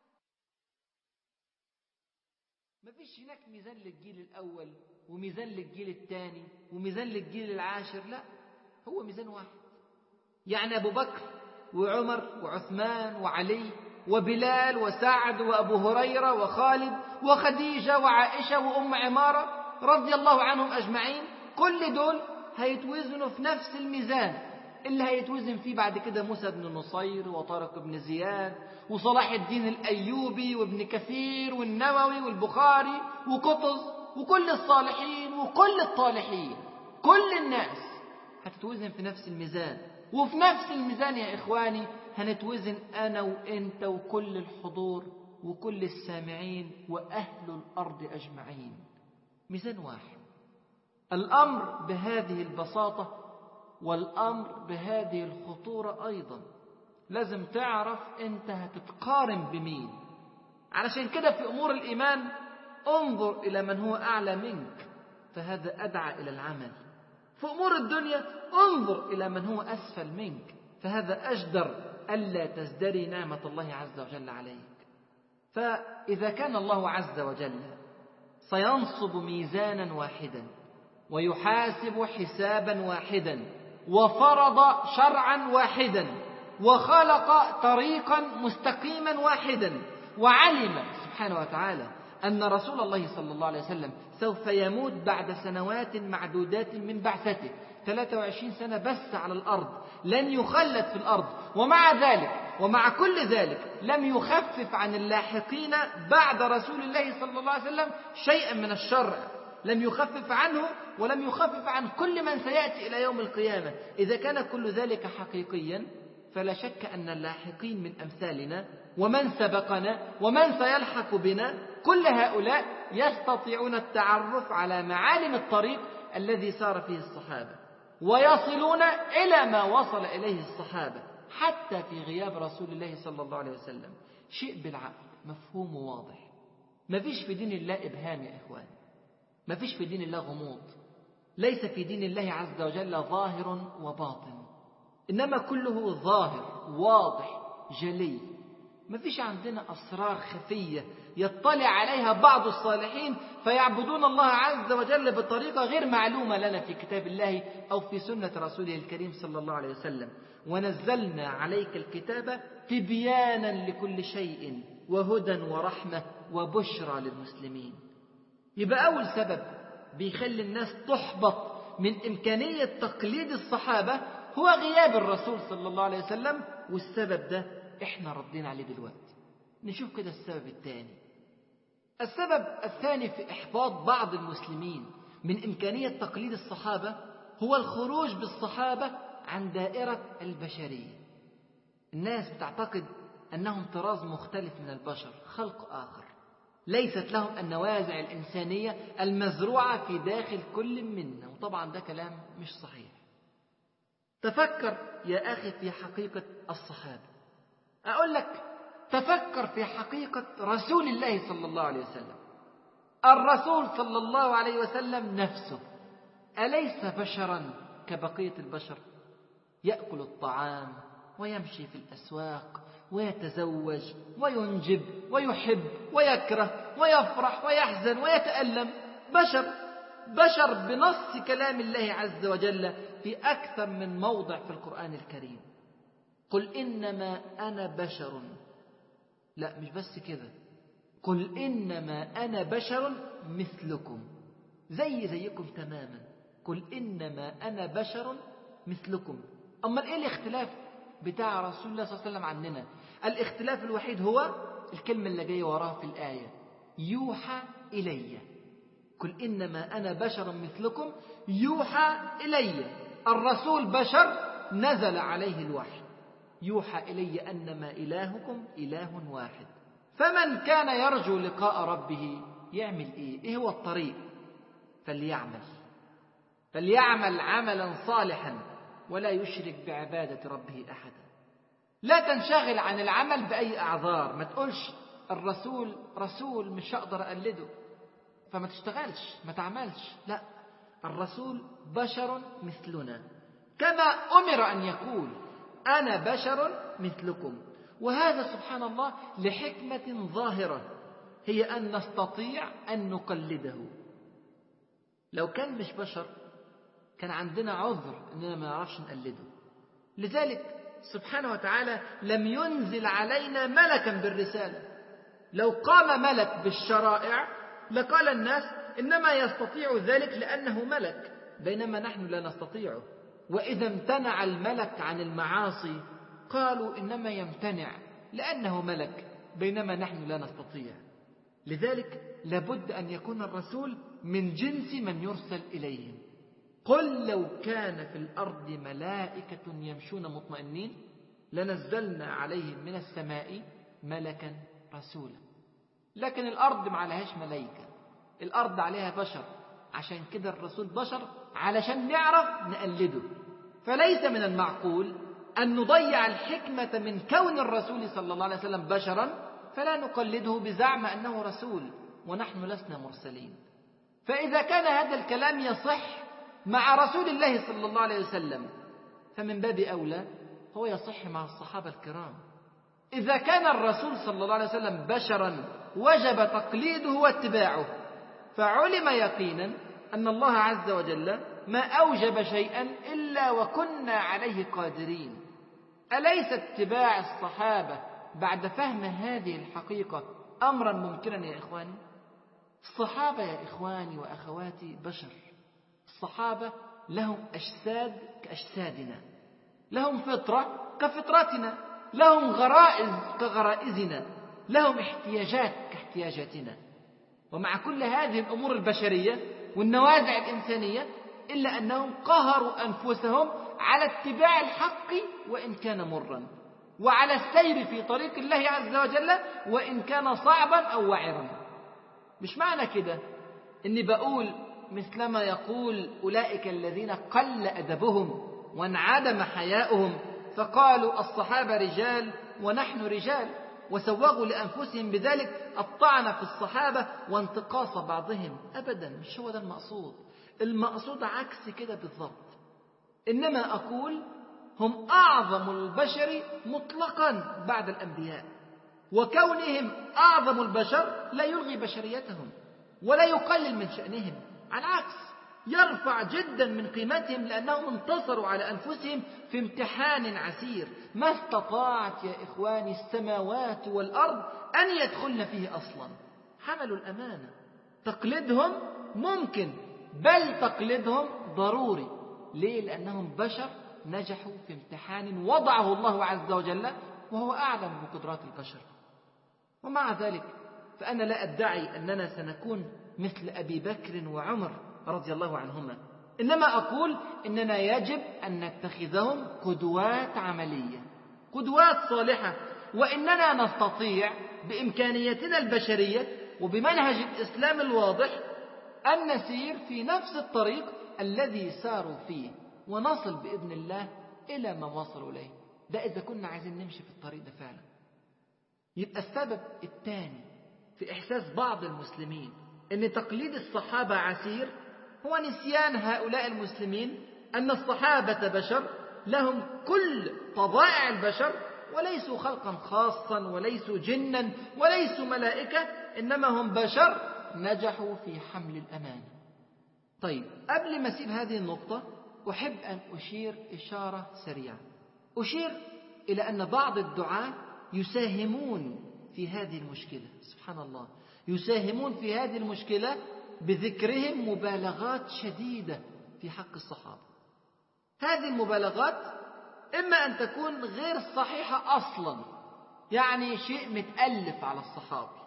مفيش هناك ميزان للجيل الأول وميزان للجيل الثاني وميزان للجيل العاشر، لا، هو ميزان واحد. يعني أبو بكر وعمر وعثمان وعلي وبلال وسعد وأبو هريرة وخالد وخديجة وعائشة وأم عمارة رضي الله عنهم أجمعين، كل دول هيتوزنوا في نفس الميزان اللي هيتوزن فيه بعد كده موسى بن نصير وطارق بن زياد وصلاح الدين الأيوبي وابن كثير والنووي والبخاري وقطز وكل الصالحين وكل الطالحين. كل الناس هتتوزن في نفس الميزان، وفي نفس الميزان يا إخواني هنتوزن أنا وإنت وكل الحضور وكل السامعين وأهل الأرض أجمعين. ميزان واحد. الأمر بهذه البساطة والأمر بهذه الخطورة أيضا. لازم تعرف أنت هتتقارن بمين. علشان كده في أمور الإيمان انظر إلى من هو أعلى منك، فهذا أدعى إلى العمل. في أمور الدنيا انظر إلى من هو أسفل منك، فهذا أجدر ألا تزدري نعمة الله عز وجل عليك. فإذا كان الله عز وجل سينصب ميزانا واحدا ويحاسب حسابا واحدا وفرض شرعا واحدا وخلق طريقا مستقيما واحدا، وعلم سبحانه وتعالى أن رسول الله صلى الله عليه وسلم سوف يموت بعد سنوات معدودات من بعثته، 23 سنة بس على الأرض، لن يخلد في الأرض، ومع ذلك ومع كل ذلك لم يخفف عن اللاحقين بعد رسول الله صلى الله عليه وسلم شيئا من الشرع، لم يخفف عنه ولم يخفف عن كل من سيأتي إلى يوم القيامة. إذا كان كل ذلك حقيقيا فلا شك أن اللاحقين من أمثالنا ومن سبقنا ومن سيلحق بنا كل هؤلاء يستطيعون التعرف على معالم الطريق الذي سار فيه الصحابة، ويصلون إلى ما وصل إليه الصحابة حتى في غياب رسول الله صلى الله عليه وسلم. شيء بالعقل مفهوم وواضح. ما فيش في دين الله إبهام يا إخوان، ما فيش في دين الله غموض. ليس في دين الله عز وجل ظاهر وباطن، إنما كله ظاهر واضح جلي. ما فيش عندنا أسرار خفية يطلع عليها بعض الصالحين فيعبدون الله عز وجل بطريقة غير معلومة لنا في كتاب الله أو في سنة رسوله الكريم صلى الله عليه وسلم. ونزلنا عليك الكتاب تبيانا لكل شيء وهدى ورحمة وبشرى للمسلمين. يبقى أول سبب بيخلي الناس تحبط من إمكانية تقليد الصحابة هو غياب الرسول صلى الله عليه وسلم، والسبب ده إحنا ردينا عليه دلوقتي. نشوف كده السبب الثاني. السبب الثاني في إحباط بعض المسلمين من إمكانية تقليد الصحابة هو الخروج بالصحابة عن دائرة البشرية. الناس بتعتقد أنهم طراز مختلف من البشر، خلق آخر، ليست لهم النوازع الإنسانية المزروعة في داخل كل منا، وطبعا ده كلام مش صحيح. تفكر يا أخي في حقيقة الصحابة. أقول لك تفكر في حقيقة رسول الله صلى الله عليه وسلم. الرسول صلى الله عليه وسلم نفسه أليس بشرا كبقية البشر؟ يأكل الطعام ويمشي في الأسواق ويتزوج وينجب ويحب ويكره ويفرح ويحزن ويتألم. بشر بنص كلام الله عز وجل في أكثر من موضع في القرآن الكريم. قل إنما أنا بشر، لا مش بس كده، قل إنما أنا بشر مثلكم، زيكم تماما. قل إنما أنا بشر مثلكم. أما إيه الاختلاف بتاع رسول الله صلى الله عليه وسلم عننا؟ الاختلاف الوحيد هو الكلمة اللي جاية وراها في الآية، يوحى إلي. قل إنما أنا بشر مثلكم يوحى إلي. الرسول بشر نزل عليه الوحي يوحى إلي أنما إلهكم إله واحد. فمن كان يرجو لقاء ربه يعمل إيه هو الطريق؟ فليعمل عملا صالحا ولا يشرك بعبادة ربه أحدا. لا تنشغل عن العمل بأي أعذار. ما تقولش الرسول رسول مش هقدر أقلده فما تشتغلش ما تعملش. لا، الرسول بشر مثلنا، كما أمر أن يقول أنا بشر مثلكم. وهذا سبحان الله لحكمة ظاهرة، هي أن نستطيع أن نقلده. لو كان مش بشر كان عندنا عذر أننا ما نعرفش نقلده. لذلك سبحانه وتعالى لم ينزل علينا ملكا بالرسالة. لو قام ملك بالشرائع لقال الناس إنما يستطيع ذلك لأنه ملك، بينما نحن لا نستطيعه. وإذا امتنع الملك عن المعاصي قالوا إنما يمتنع لأنه ملك، بينما نحن لا نستطيع. لذلك لابد أن يكون الرسول من جنس من يرسل إليهم. قل لو كان في الأرض ملائكة يمشون مطمئنين لنزلنا عليهم من السماء ملكا رسولا. لكن الأرض ما عليهاش ملائكة، الأرض عليها بشر، عشان كده الرسول بشر علشان نعرف نقلده. فليس من المعقول أن نضيع الحكمة من كون الرسول صلى الله عليه وسلم بشرا فلا نقلده بزعم أنه رسول ونحن لسنا مرسلين. فإذا كان هذا الكلام يصح مع رسول الله صلى الله عليه وسلم فمن باب أولى هو يصح مع الصحابة الكرام. إذا كان الرسول صلى الله عليه وسلم بشرا وجب تقليده واتباعه، فعلم يقينا أن الله عز وجل ما أوجب شيئا إلا وكنا عليه قادرين. أليس اتباع الصحابة بعد فهم هذه الحقيقة أمرا ممكنا يا إخواني؟ الصحابة يا إخواني وأخواتي بشر. الصحابة لهم أجساد كأجسادنا، لهم فطرة كفطرتنا، لهم غرائز كغرائزنا، لهم احتياجات كاحتياجاتنا. ومع كل هذه الأمور البشرية والنوازع الإنسانية إلا أنهم قهروا أنفسهم على اتباع الحق وإن كان مرا، وعلى السير في طريق الله عز وجل وإن كان صعبا أو وعرا. مش معنى كده إني بقول مثلما يقول أولئك الذين قل أدبهم وانعدم حياؤهم فقالوا الصحابة رجال ونحن رجال، وسوغوا لأنفسهم بذلك الطعن في الصحابة وانتقاص بعضهم. أبدا، مش هو ده المقصود. المقصود عكس كده بالضبط. إنما أقول هم أعظم البشر مطلقا بعد الأنبياء، وكونهم أعظم البشر لا يلغي بشريتهم ولا يقلل من شأنهم، على العكس يرفع جدا من قيمتهم، لأنهم انتصروا على أنفسهم في امتحان عسير ما استطاعت يا إخواني السماوات والأرض أن يدخلن فيه أصلا. حملوا الأمانة. تقليدهم ممكن، بل تقليدهم ضروري. ليه؟ لأنهم بشر نجحوا في امتحان وضعه الله عز وجل وهو أعلم بقدرات البشر. ومع ذلك فأنا لا أدعي أننا سنكون مثل أبي بكر وعمر رضي الله عنهما، إنما أقول إننا يجب أن نتخذهم قدوات عملية، قدوات صالحة، وإننا نستطيع بإمكانيتنا البشرية وبمنهج الإسلام الواضح أن نسير في نفس الطريق الذي ساروا فيه ونصل بإذن الله إلى ما وصلوا إليه. ده إذا كنا عايزين نمشي في الطريق ده فعلا. يبقى السبب الثاني في إحساس بعض المسلمين أن تقليد الصحابة عسير هو نسيان هؤلاء المسلمين أن الصحابة بشر لهم كل طبائع البشر، وليسوا خلقا خاصا وليسوا جنا وليسوا ملائكة، إنما هم بشر نجحوا في حمل الأمانة. طيب، قبل ما أسيب هذه النقطة أحب أن أشير إشارة سريعة. أشير إلى أن بعض الدعاة يساهمون في هذه المشكلة. سبحان الله، يساهمون في هذه المشكلة بذكرهم مبالغات شديدة في حق الصحابة. هذه المبالغات إما أن تكون غير صحيحة أصلا، يعني شيء متألف على الصحابة.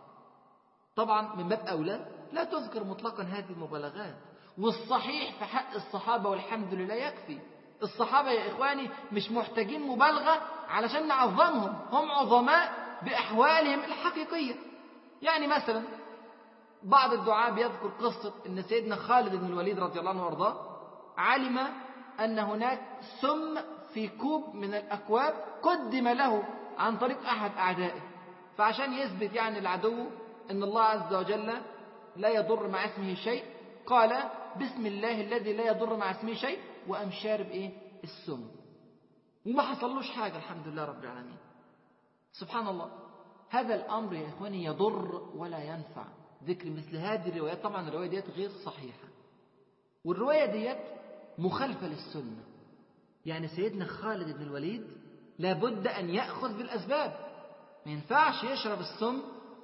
طبعا من باب أولى لا تذكر مطلقا هذه المبالغات، والصحيح في حق الصحابة والحمد لله يكفي. الصحابة يا إخواني مش محتاجين مبالغة علشان نعظمهم، هم عظماء بأحوالهم الحقيقية. يعني مثلا بعض الدعاة بيذكر قصة أن سيدنا خالد بن الوليد رضي الله عنه وارضاه علم أن هناك سم في كوب من الأكواب قدم له عن طريق أحد أعدائه، فعشان يثبت يعني العدو أن الله عز وجل لا يضر مع اسمه شيء قال بسم الله الذي لا يضر مع اسمه شيء، وقام شارب السم، وما حصلوش حاجة الحمد لله رب العالمين. سبحان الله، هذا الأمر يا إخواني يضر ولا ينفع. ذكر مثل هذه الروايات، طبعا الرواية ديت غير صحيحة، والرواية ديت مخالفة للسنة. يعني سيدنا خالد بن الوليد لابد أن يأخذ بالأسباب، ما ينفعش يشرب السم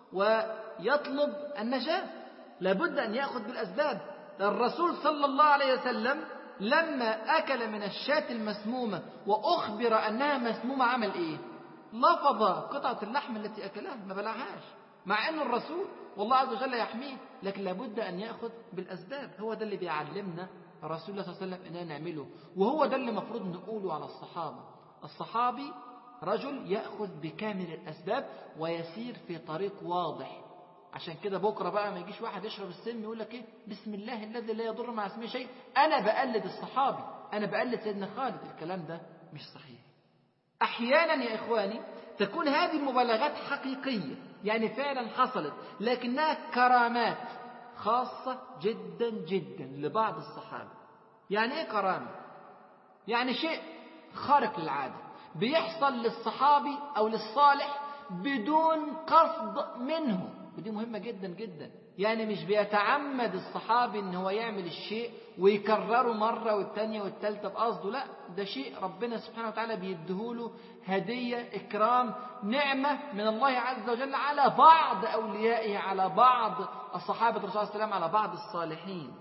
ويطلب النجاة، لابد أن يأخذ بالأسباب. الرسول صلى الله عليه وسلم لما أكل من الشاة المسمومة وأخبر أنها مسمومة عمل إيه؟ لفظ قطعة اللحم التي أكلها، ما بلعهاش، مع أنه الرسول والله عز وجل يحميه، لكن لابد أن يأخذ بالأسباب. هو ده اللي بيعلمنا رسول الله صلى الله عليه وسلم أننا نعمله، وهو ده اللي مفروض نقوله على الصحابة. الصحابي رجل يأخذ بكامل الأسباب ويسير في طريق واضح. عشان كده بكرة بقى ما يجيش واحد يشرب السم يقول لك بسم الله الذي لا يضر مع اسمه شيء، أنا بقلد الصحابي، أنا بقلد سيدنا خالد. الكلام ده مش صحيح. أحيانا يا إخواني تكون هذه المبالغات حقيقية، يعني فعلا حصلت، لكنها كرامات خاصة جدا جدا لبعض الصحابة. يعني إيه كرامة؟ يعني شيء خارق للعادة بيحصل للصحابي أو للصالح بدون قصد منه، ودي مهمة جدا جدا. يعني مش بيتعمد الصحابي ان هو يعمل الشيء ويكرره مرة والتانية والتالتة بقصده، لا، ده شيء ربنا سبحانه وتعالى بيديهوله هدية، إكرام، نعمة من الله عز وجل على بعض أوليائه، على بعض الصحابة الرسول صلى الله عليه وسلم، على بعض الصالحين.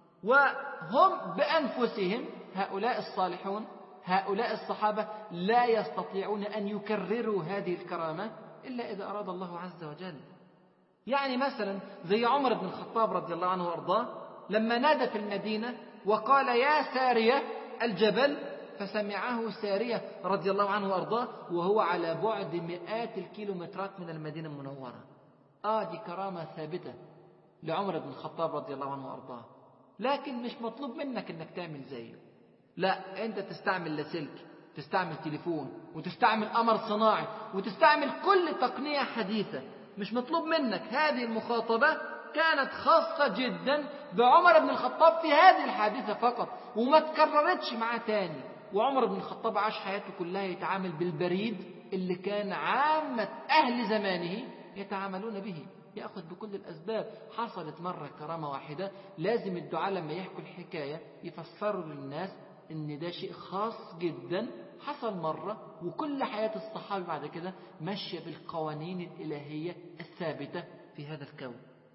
وهم بأنفسهم هؤلاء الصالحون، هؤلاء الصحابة لا يستطيعون أن يكرروا هذه الكرامة إلا إذا أراد الله عز وجل. يعني مثلا زي عمر بن الخطاب رضي الله عنه وارضاه لما نادى في المدينة وقال يا سارية الجبل، فسمعه سارية رضي الله عنه وارضاه وهو على بعد مئات الكيلومترات من المدينة المنورة. دي كرامة ثابتة لعمر بن الخطاب رضي الله عنه وارضاه، لكن مش مطلوب منك انك تعمل زيه. لا، انت تستعمل لاسلكي، تستعمل تليفون، وتستعمل قمر صناعي، وتستعمل كل تقنية حديثة. مش مطلوب منك. هذه المخاطبة كانت خاصة جدا بعمر بن الخطاب في هذه الحادثة فقط، وما تكررتش معاه تاني. وعمر بن الخطاب عاش حياته كلها يتعامل بالبريد اللي كان عامة أهل زمانه يتعاملون به، يأخذ بكل الأسباب. حصلت مرة كرامة واحدة، لازم الدعاء لما يحكوا الحكاية يفسروا للناس إن ده شيء خاص جدا حصل مرة، وكل حياة الصحابة بعد كده ماشية بالقوانين الإلهية الثابتة في هذا الكون.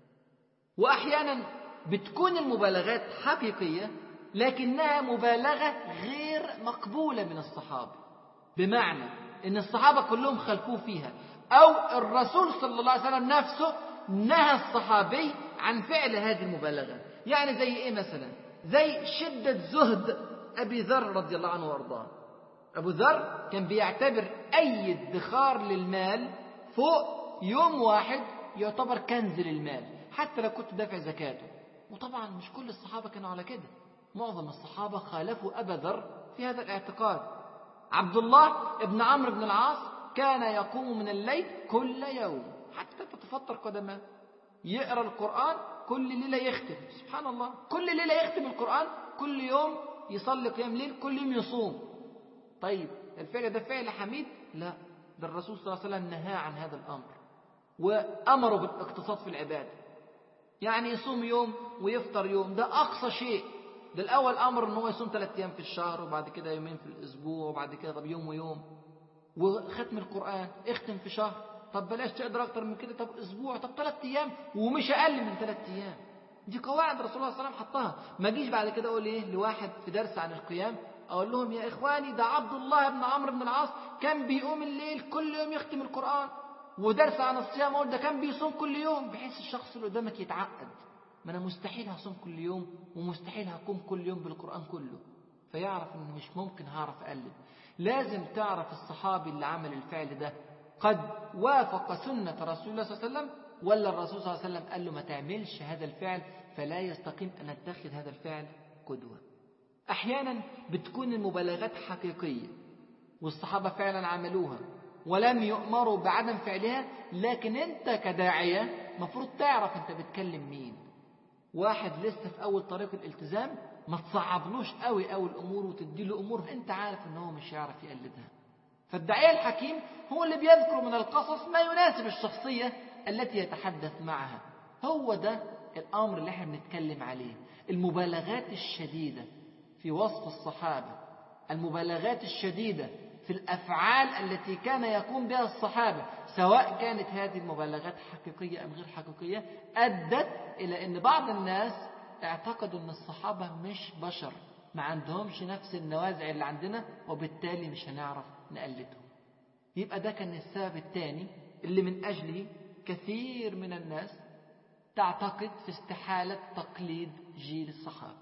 وأحيانا بتكون المبالغات حقيقية لكنها مبالغة غير مقبولة من الصحابة، بمعنى إن الصحابة كلهم خلفوه فيها، أو الرسول صلى الله عليه وسلم نفسه نهى الصحابي عن فعل هذه المبالغة. يعني زي إيه مثلا؟ زي شدة زهد أبي ذر رضي الله عنه وارضاه. أبو ذر كان بيعتبر أي ادخار للمال فوق يوم واحد يعتبر كنز للمال، حتى لو كنت دافع زكاته. وطبعا مش كل الصحابة كانوا على كده، معظم الصحابة خالفوا أبا ذر في هذا الاعتقاد. عبد الله ابن عمرو بن العاص كان يقوم من الليل كل يوم حتى تتفطر قدماه، يقرأ القرآن كل ليلة يختم، سبحان الله، كل ليلة يختم القرآن، كل يوم يصلي قيام ليل، كل يوم يصوم. طيب الفعل ده فعل حميد؟ لا، ده الرسول صلى الله عليه وسلم نهى عن هذا الأمر وأمره بالاقتصاد في العبادة. يعني يصوم يوم ويفطر يوم، ده أقصى شيء. ده الأول أمر أنه يصوم 3 أيام في الشهر، وبعد كده يومين في الأسبوع، وبعد كده طب يوم ويوم. وختم القرآن اختم في شهر، طب بلاش تقدر أكتر من كده، طب أسبوع، طب 3 أيام، ومش أقل من 3 أيام. دي قواعد رسول الله صلى الله عليه وسلم حطها. ما جيش بعد كده أقول لواحد في درس عن القيام أقول لهم يا إخواني ده عبد الله بن عمرو بن العاص كان بيقوم الليل كل يوم يختم القرآن، ودرس عن الصيام أقول ده كان بيصوم كل يوم، بحيث الشخص اللي قدامك يتعقد. ما أنا مستحيل هصوم كل يوم، ومستحيل هقوم كل يوم بالقرآن كله. فيعرف إنه مش ممكن هعرف أقلد. لازم تعرف الصحابي اللي عمل الفعل ده قد وافق سنة رسول الله صلى الله عليه وسلم، ولا الرسول صلى الله عليه وسلم قال له ما تعملش هذا الفعل، فلا يستقيم أن أتخذ هذا الفعل قدوة. أحيانا بتكون المبالغات حقيقية والصحابة فعلا عملوها ولم يؤمروا بعدم فعلها، لكن أنت كداعية مفروض تعرف أنت بتكلم مين. واحد لسه في أول طريق الالتزام، ما تصعبلوش قوي الأمور وتديله أمور أنت عارف أنه مش يعرف يقلدها. فالداعية الحكيم هو اللي بيذكر من القصص ما يناسب الشخصية التي يتحدث معها. هو ده الأمر اللي احنا بنتكلم عليه، المبالغات الشديدة في وصف الصحابة، المبالغات الشديدة في الأفعال التي كان يقوم بها الصحابة، سواء كانت هذه المبالغات حقيقية أم غير حقيقية، أدت إلى أن بعض الناس اعتقدوا أن الصحابة مش بشر، ما عندهمش نفس النوازع اللي عندنا، وبالتالي مش هنعرف نقلدهم. يبقى ده كان السبب الثاني اللي من أجله كثير من الناس تعتقد في استحالة تقليد جيل الصحابة.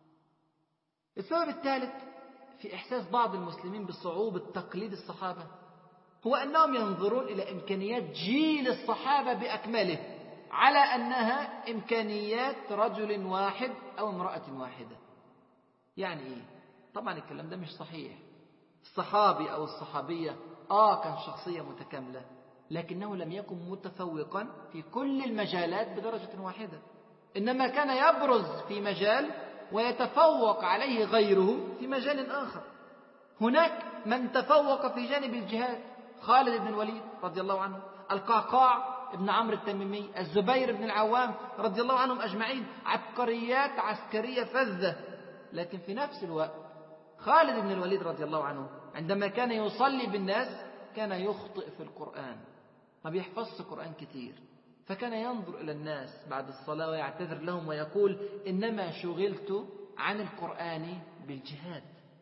السبب الثالث في إحساس بعض المسلمين بصعوبة تقليد الصحابة هو أنهم ينظرون إلى إمكانيات جيل الصحابة بأكمله على أنها إمكانيات رجل واحد أو امرأة واحدة. يعني إيه؟ طبعا الكلام ده مش صحيح. الصحابي أو الصحابية كان شخصية متكاملة، لكنه لم يكن متفوقا في كل المجالات بدرجة واحدة، إنما كان يبرز في مجال ويتفوق عليه غيره في مجال آخر. هناك من تفوق في جانب الجهاد، خالد بن الوليد رضي الله عنه، القعقاع ابن عمرو التميمي، الزبير بن العوام رضي الله عنهم أجمعين، عبقريات عسكرية فذة. لكن في نفس الوقت خالد بن الوليد رضي الله عنه عندما كان يصلي بالناس كان يخطئ في القرآن، ما بيحفظش قرآن كتير، فكان ينظر إلى الناس بعد الصلاة ويعتذر لهم ويقول إنما شغلت عن القرآن بالجهاد.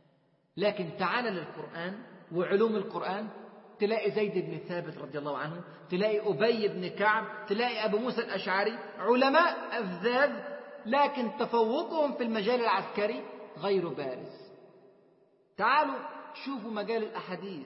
لكن تعال للقرآن وعلوم القرآن، تلاقي زيد بن ثابت رضي الله عنه، تلاقي أبي بن كعب، تلاقي أبو موسى الأشعري، علماء أفذاذ، لكن تفوقهم في المجال العسكري غير بارز. تعالوا شوفوا مجال الأحاديث،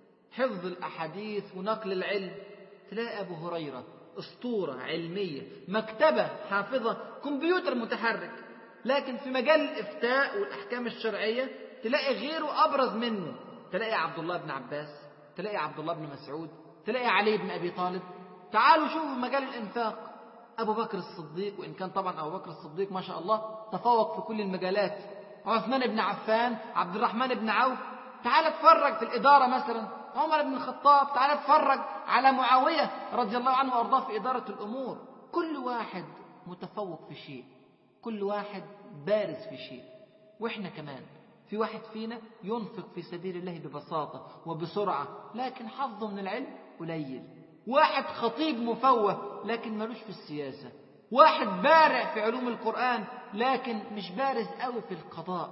حفظ الأحاديث ونقل العلم، تلاقي أبو هريرة أسطورة علمية، مكتبة حافظة، كمبيوتر متحرك. لكن في مجال الإفتاء والأحكام الشرعية تلاقي غيره أبرز منه، تلاقي عبد الله بن عباس، تلاقي عبد الله بن مسعود، تلاقي علي بن أبي طالب. تعالوا شوفوا مجال الإنفاق، أبو بكر الصديق، وإن كان طبعا أبو بكر الصديق ما شاء الله تفوق في كل المجالات، عثمان بن عفان، عبد الرحمن بن عوف. تعال اتفرج في الإدارة مثلا، عمر بن الخطاب، تعال اتفرج على معاوية رضي الله عنه وأرضاه في إدارة الأمور. كل واحد متفوق في شيء، كل واحد بارز في شيء. وإحنا كمان في واحد فينا ينفق في سبيل الله ببساطة وبسرعة، لكن حظه من العلم قليل. واحد خطيب مفوه لكن ملوش في السياسة. واحد بارع في علوم القرآن لكن مش بارز قوي في القضاء.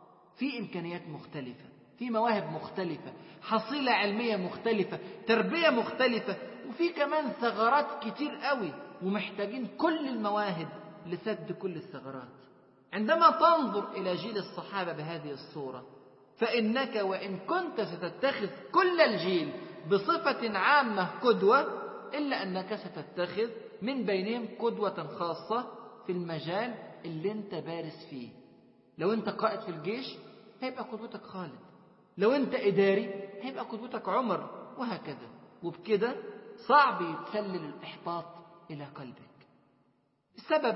في إمكانيات مختلفة، في مواهب مختلفة، حصيلة علمية مختلفة، تربية مختلفة، وفي كمان ثغرات كتير قوي، ومحتاجين كل المواهب لسد كل الثغرات. عندما تنظر إلى جيل الصحابة بهذه الصورة، فإنك وإن كنت ستتخذ كل الجيل بصفة عامة قدوة، إلا أنك ستتخذ من بينهم قدوة خاصة في المجال اللي انت بارز فيه. لو انت قائد في الجيش هيبقى قدوتك خالد، لو انت إداري هيبقى قدوتك عمر، وهكذا. وبكده صعب يتسلل الإحباط إلى قلبك. السبب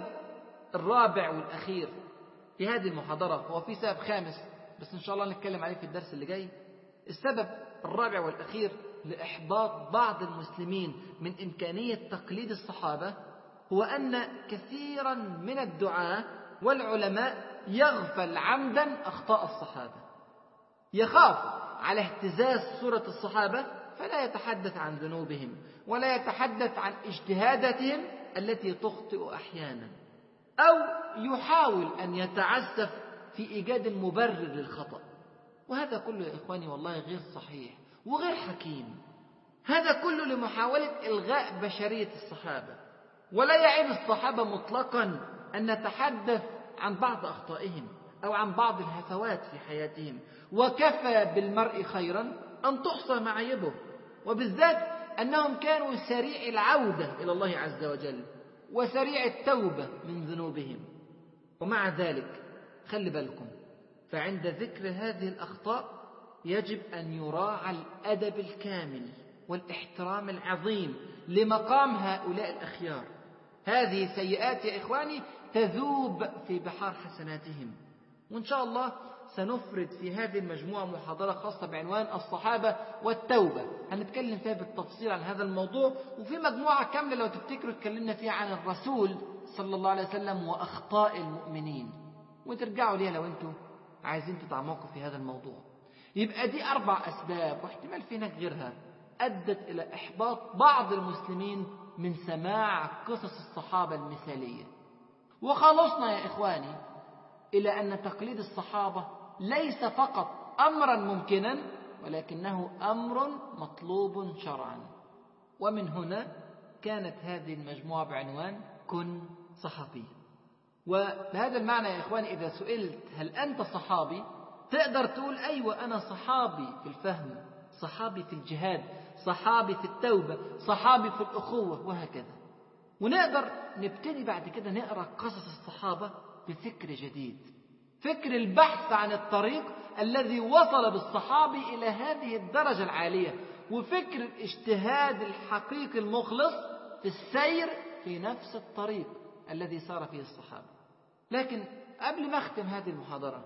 الرابع والأخير في هذه المحاضرة، هو في سبب خامس بس إن شاء الله نتكلم عليه في الدرس اللي جاي. السبب الرابع والأخير لإحباط بعض المسلمين من إمكانية تقليد الصحابة هو أن كثيرا من الدعاة والعلماء يغفل عمدا أخطاء الصحابة، يخاف على اهتزاز صورة الصحابة فلا يتحدث عن ذنوبهم ولا يتحدث عن اجتهاداتهم التي تخطئ أحيانا، أو يحاول أن يتعسف في إيجاد المبرر للخطأ. وهذا كله يا إخواني والله غير صحيح وغير حكيم. هذا كله لمحاولة إلغاء بشرية الصحابة. ولا يعيب الصحابة مطلقا أن نتحدث عن بعض أخطائهم، أو عن بعض الهفوات في حياتهم. وكفى بالمرء خيرا أن تحصى معايبه، وبالذات أنهم كانوا سريع العودة إلى الله عز وجل وسريع التوبة من ذنوبهم. ومع ذلك خلي بالكم، فعند ذكر هذه الأخطاء يجب أن يراعى الأدب الكامل والاحترام العظيم لمقام هؤلاء الأخيار. هذه سيئات يا إخواني تذوب في بحار حسناتهم. وإن شاء الله سنفرد في هذه المجموعة محاضرة خاصة بعنوان الصحابة والتوبة، هنتكلم فيها بالتفصيل عن هذا الموضوع. وفي مجموعة كاملة لو تفتكروا اتكلمنا فيها عن الرسول صلى الله عليه وسلم وأخطاء المؤمنين، وترجعوا ليها لو أنتم عايزين تتعمقوا في هذا الموضوع. يبقى دي 4 أسباب، واحتمال في هناك غيرها، أدت إلى إحباط بعض المسلمين من سماع قصص الصحابة المثالية. وخلصنا يا إخواني إلى أن تقليد الصحابة ليس فقط أمرا ممكنا، ولكنه أمر مطلوب شرعا. ومن هنا كانت هذه المجموعة بعنوان كن صحابي. وبهذا المعنى يا إخواني إذا سئلت هل أنت صحابي، تقدر تقول أيوة أنا صحابي في الفهم، صحابي في الجهاد، صحابي في التوبة، صحابي في الأخوة، وهكذا. ونقدر نبتدي بعد كده نقرأ قصص الصحابة بفكر جديد، فكر البحث عن الطريق الذي وصل بالصحابي إلى هذه الدرجة العالية، وفكر الاجتهاد الحقيقي المخلص في السير في نفس الطريق الذي سار فيه الصحابة. لكن قبل ما أختم هذه المحاضرة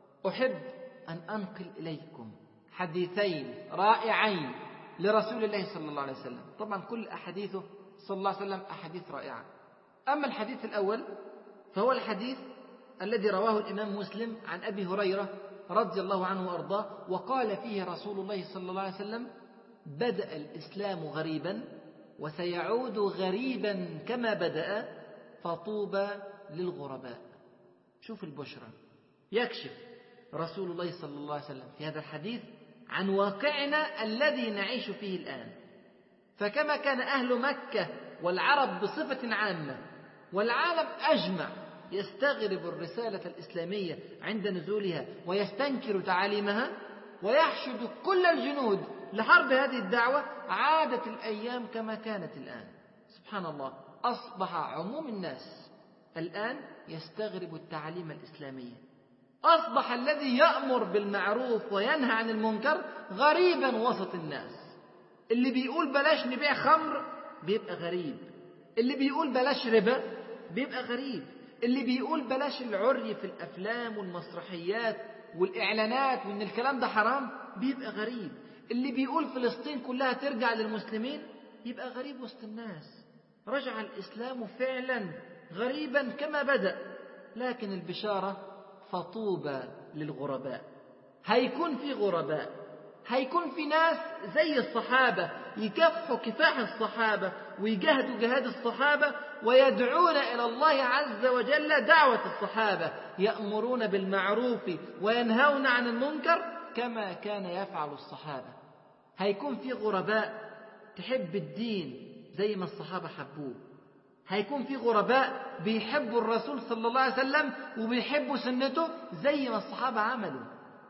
أحب أن أنقل إليكم حديثين رائعين لرسول الله صلى الله عليه وسلم. طبعا كل أحاديثه صلى الله عليه وسلم أحاديث رائعة. أما الحديث الأول فهو الحديث الذي رواه الإمام مسلم عن أبي هريرة رضي الله عنه وأرضاه، وقال فيه رسول الله صلى الله عليه وسلم: بدأ الإسلام غريبا وسيعود غريبا كما بدأ، فطوبى للغرباء. شوف البشرى، يكشف رسول الله صلى الله عليه وسلم في هذا الحديث عن واقعنا الذي نعيش فيه الآن. فكما كان أهل مكة والعرب بصفة عامة والعالم أجمع يستغرب الرسالة الإسلامية عند نزولها ويستنكر تعاليمها ويحشد كل الجنود لحرب هذه الدعوة، عادت الأيام كما كانت الآن. سبحان الله، أصبح عموم الناس الآن يستغرب التعاليم الإسلامية. أصبح الذي يأمر بالمعروف وينهى عن المنكر غريبا وسط الناس. اللي بيقول بلاش نبيع خمر بيبقى غريب، اللي بيقول بلاش ربا بيبقى غريب، اللي بيقول بلاش العري في الأفلام والمسرحيات والإعلانات وإن الكلام ده حرام بيبقى غريب، اللي بيقول فلسطين كلها ترجع للمسلمين يبقى غريب وسط الناس. رجع الإسلام فعلا غريبا كما بدأ. لكن البشارة فطوبى للغرباء. هيكون في غرباء، هيكون في ناس زي الصحابة يكافحوا كفاح الصحابة ويجاهدوا جهاد الصحابة ويدعون إلى الله عز وجل دعوة الصحابة، يأمرون بالمعروف وينهون عن المنكر كما كان يفعل الصحابة. هيكون في غرباء تحب الدين زي ما الصحابة حبوه. هيكون في غرباء بيحبوا الرسول صلى الله عليه وسلم وبيحبوا سنته زي ما الصحابة عملوا،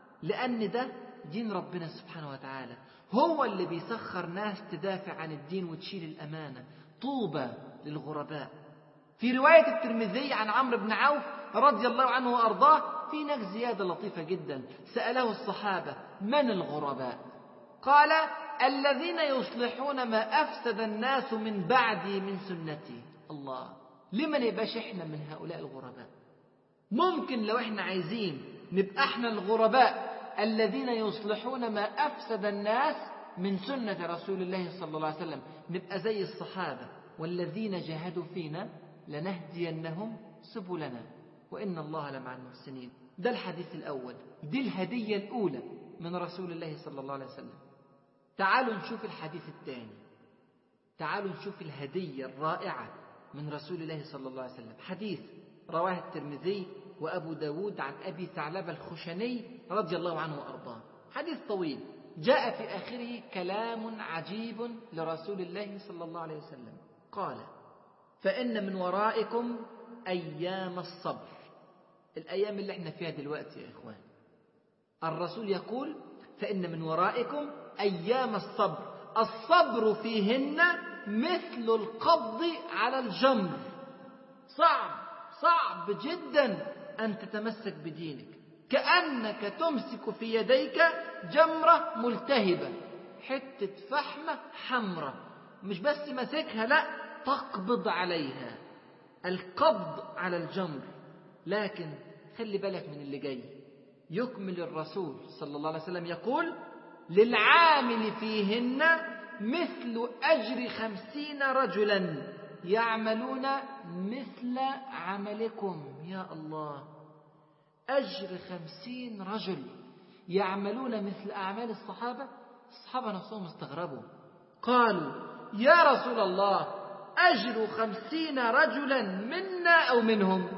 لأن ده دين ربنا سبحانه وتعالى، هو اللي بيسخر ناس تدافع عن الدين وتشيل الأمانة. طوبى للغرباء. في رواية الترمذي عن عمرو بن عوف رضي الله عنه وأرضاه في هناك زيادة لطيفة جدا. سأله الصحابة: من الغرباء؟ قال: الذين يصلحون ما أفسد الناس من بعدي من سنتي. الله، لمن يبقاش احنا من هؤلاء الغرباء؟ ممكن لو احنا عايزين نبقى احنا الغرباء الذين يصلحون ما أفسد الناس من سنة رسول الله صلى الله عليه وسلم، نبقى زي الصحابة: والذين جاهدوا فينا لنهدينهم سبلنا وإن الله لمع المحسنين. ده الحديث الأول، دي الهدية الأولى من رسول الله صلى الله عليه وسلم. تعالوا نشوف الحديث الثاني، تعالوا نشوف الهدية الرائعة من رسول الله صلى الله عليه وسلم. حديث رواه الترمذي وأبو داود عن أبي ثعلبة الخشني رضي الله عنه وأرضاه. حديث طويل جاء في آخره كلام عجيب لرسول الله صلى الله عليه وسلم. قال: فإن من ورائكم أيام الصبر الأيام اللي احنا فيها دلوقتي يا إخوان، الرسول يقول فإن من ورائكم أيام الصبر، الصبر فيهن مثل القبض على الجمر. صعب جدا أن تتمسك بدينك، كأنك تمسك في يديك جمرة ملتهبة، حتة فحمة حمرة، مش بس ماسكها، لا تقبض عليها، القبض على الجمر. لكن خلي بالك من اللي جاي. يكمل الرسول صلى الله عليه وسلم يقول للعامل فيهن مثل أجر 50 رجلا يعملون مثل عملكم. يا الله، أجر 50 رجل يعملون مثل أعمال الصحابة. الصحابة نفسهم استغربوا، قالوا يا رسول الله أجر 50 رجلا منا أو منهم؟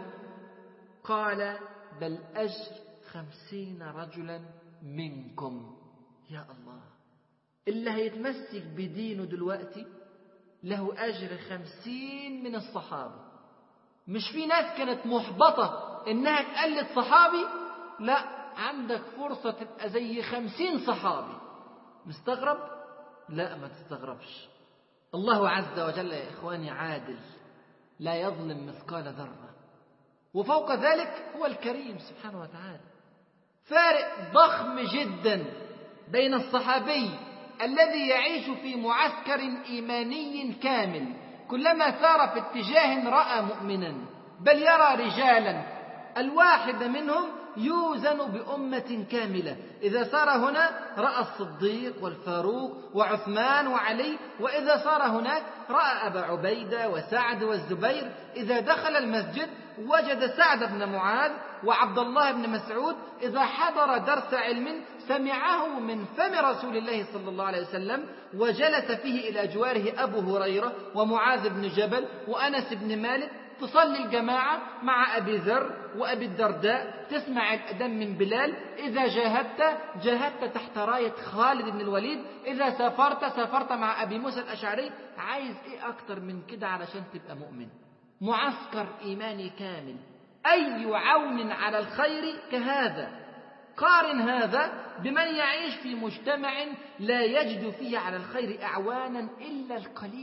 قال بل أجر 50 رجلا منكم. يا الله، اللي هيتمسك بدينه دلوقتي له أجر 50 من الصحابة. مش في ناس كانت محبطة إنها تقلد صحابي؟ لا، عندك فرصة تبقى زي 50 صحابي. مستغرب؟ لا، ما تستغربش. الله عز وجل يا إخواني عادل، لا يظلم مثقال ذرة، وفوق ذلك هو الكريم سبحانه وتعالى. فارق ضخم جدا بين الصحابي الذي يعيش في معسكر إيماني كامل، كلما سار في اتجاه رأى مؤمنا، بل يرى رجالا الواحد منهم يوزن بأمة كاملة. إذا سار هنا رأى الصديق والفاروق وعثمان وعلي، وإذا سار هناك رأى أبا عبيدة وسعد والزبير. إذا دخل المسجد وجد سعد بن معاذ وعبد الله بن مسعود. إذا حضر درس علم سمعه من فم رسول الله صلى الله عليه وسلم، وجلس فيه إلى جواره أبو هريرة ومعاذ بن جبل وأنس بن مالك. تصلي الجماعة مع أبي ذر وأبي الدرداء، تسمع الأذان من بلال. إذا جاهدت تحت راية خالد بن الوليد. إذا سافرت مع أبي موسى الأشعري. عايز إيه أكتر من كده علشان تبقى مؤمن؟ معسكر إيماني كامل. أي عون على الخير كهذا؟ قارن هذا بمن يعيش في مجتمع لا يجد فيه على الخير أعوانا إلا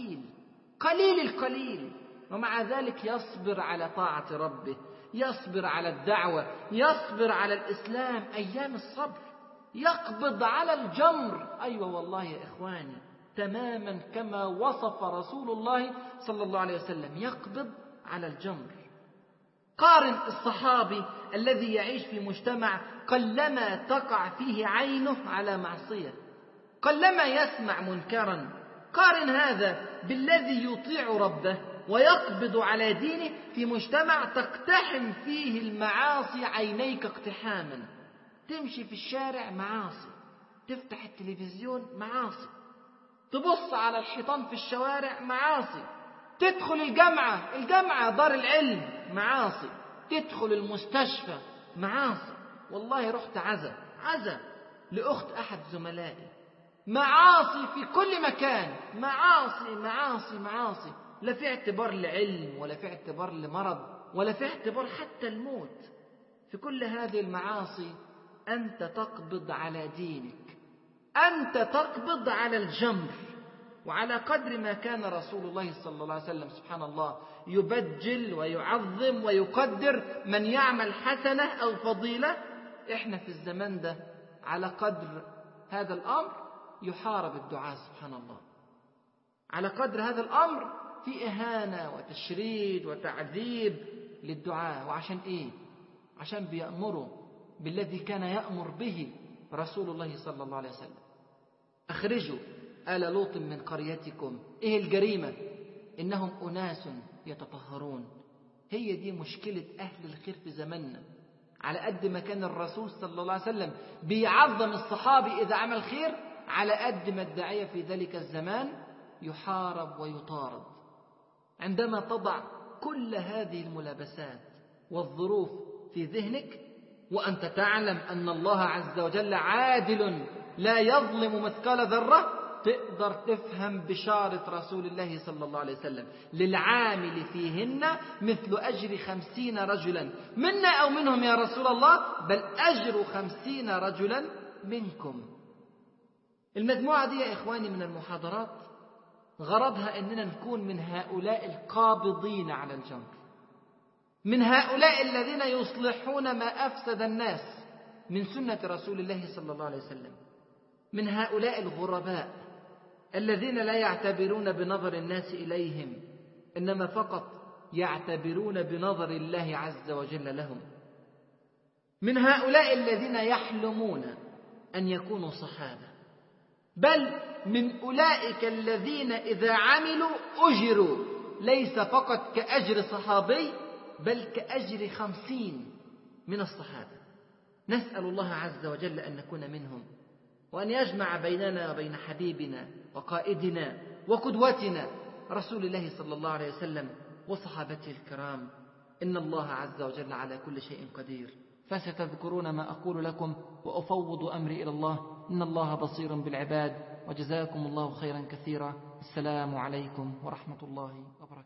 القليل، ومع ذلك يصبر على طاعة ربه، يصبر على الدعوة، يصبر على الإسلام. أيام الصبر. يقبض على الجمر. أيوة والله يا إخواني، تماما كما وصف رسول الله صلى الله عليه وسلم، يقبض على الجمر. قارن الصحابي الذي يعيش في مجتمع قلما تقع فيه عينه على معصية، قلما يسمع منكرا. قارن هذا بالذي يطيع ربه ويقبض على دينه في مجتمع تقتحم فيه المعاصي عينيك اقتحاما. تمشي في الشارع معاصي، تفتح التلفزيون معاصي، تبص على الحيطان في الشوارع معاصي، تدخل الجامعة دار العلم معاصي، تدخل المستشفى معاصي. والله رحت عزا لأخت أحد زملائي، معاصي في كل مكان، معاصي، لا في اعتبار لعلم ولا في اعتبار لمرض ولا في اعتبار حتى الموت. في كل هذه المعاصي أنت تقبض على دينك، أنت تقبض على الجمر. وعلى قدر ما كان رسول الله صلى الله عليه وسلم سبحان الله يبجل ويعظم ويقدر من يعمل حسنة أو فضيلة، إحنا في الزمان ده على قدر هذا الأمر يحارب الدعاء سبحان الله. على قدر هذا الأمر في إهانة وتشريد وتعذيب للدعاء. وعشان إيه؟ عشان بيأمروا بالذي كان يأمر به رسول الله صلى الله عليه وسلم. أخرجوا آل لوط من قريتكم. إيه الجريمة؟ إنهم أناس يتطهرون. هي دي مشكلة أهل الخير في زماننا. على قد ما كان الرسول صلى الله عليه وسلم بيعظم الصحابي إذا عمل خير، على قد ما الداعية في ذلك الزمان يحارب ويطارد. عندما تضع كل هذه الملابسات والظروف في ذهنك، وأنت تعلم أن الله عز وجل عادل لا يظلم مثقال ذرة، تقدر تفهم بشارة رسول الله صلى الله عليه وسلم: للعامل فيهن مثل أجر 50 رجلا منا أو منهم يا رسول الله، بل أجر 50 رجلا منكم. المجموعة دي يا إخواني من المحاضرات غرضها أننا نكون من هؤلاء القابضين على الجمر، من هؤلاء الذين يصلحون ما أفسد الناس من سنة رسول الله صلى الله عليه وسلم، من هؤلاء الغرباء الذين لا يعتبرون بنظر الناس إليهم، إنما فقط يعتبرون بنظر الله عز وجل لهم، من هؤلاء الذين يحلمون أن يكونوا صحابة، بل من أولئك الذين إذا عملوا أجروا ليس فقط كأجر صحابي بل كأجر 50 من الصحابة. نسأل الله عز وجل أن نكون منهم، وأن يجمع بيننا وبين حبيبنا وقائدنا وقدوتنا رسول الله صلى الله عليه وسلم وصحابته الكرام. إن الله عز وجل على كل شيء قدير. فستذكرون ما أقول لكم وأفوض أمري إلى الله، إن الله بصير بالعباد. وجزاكم الله خيرا كثيرا. السلام عليكم ورحمة الله وبركاته.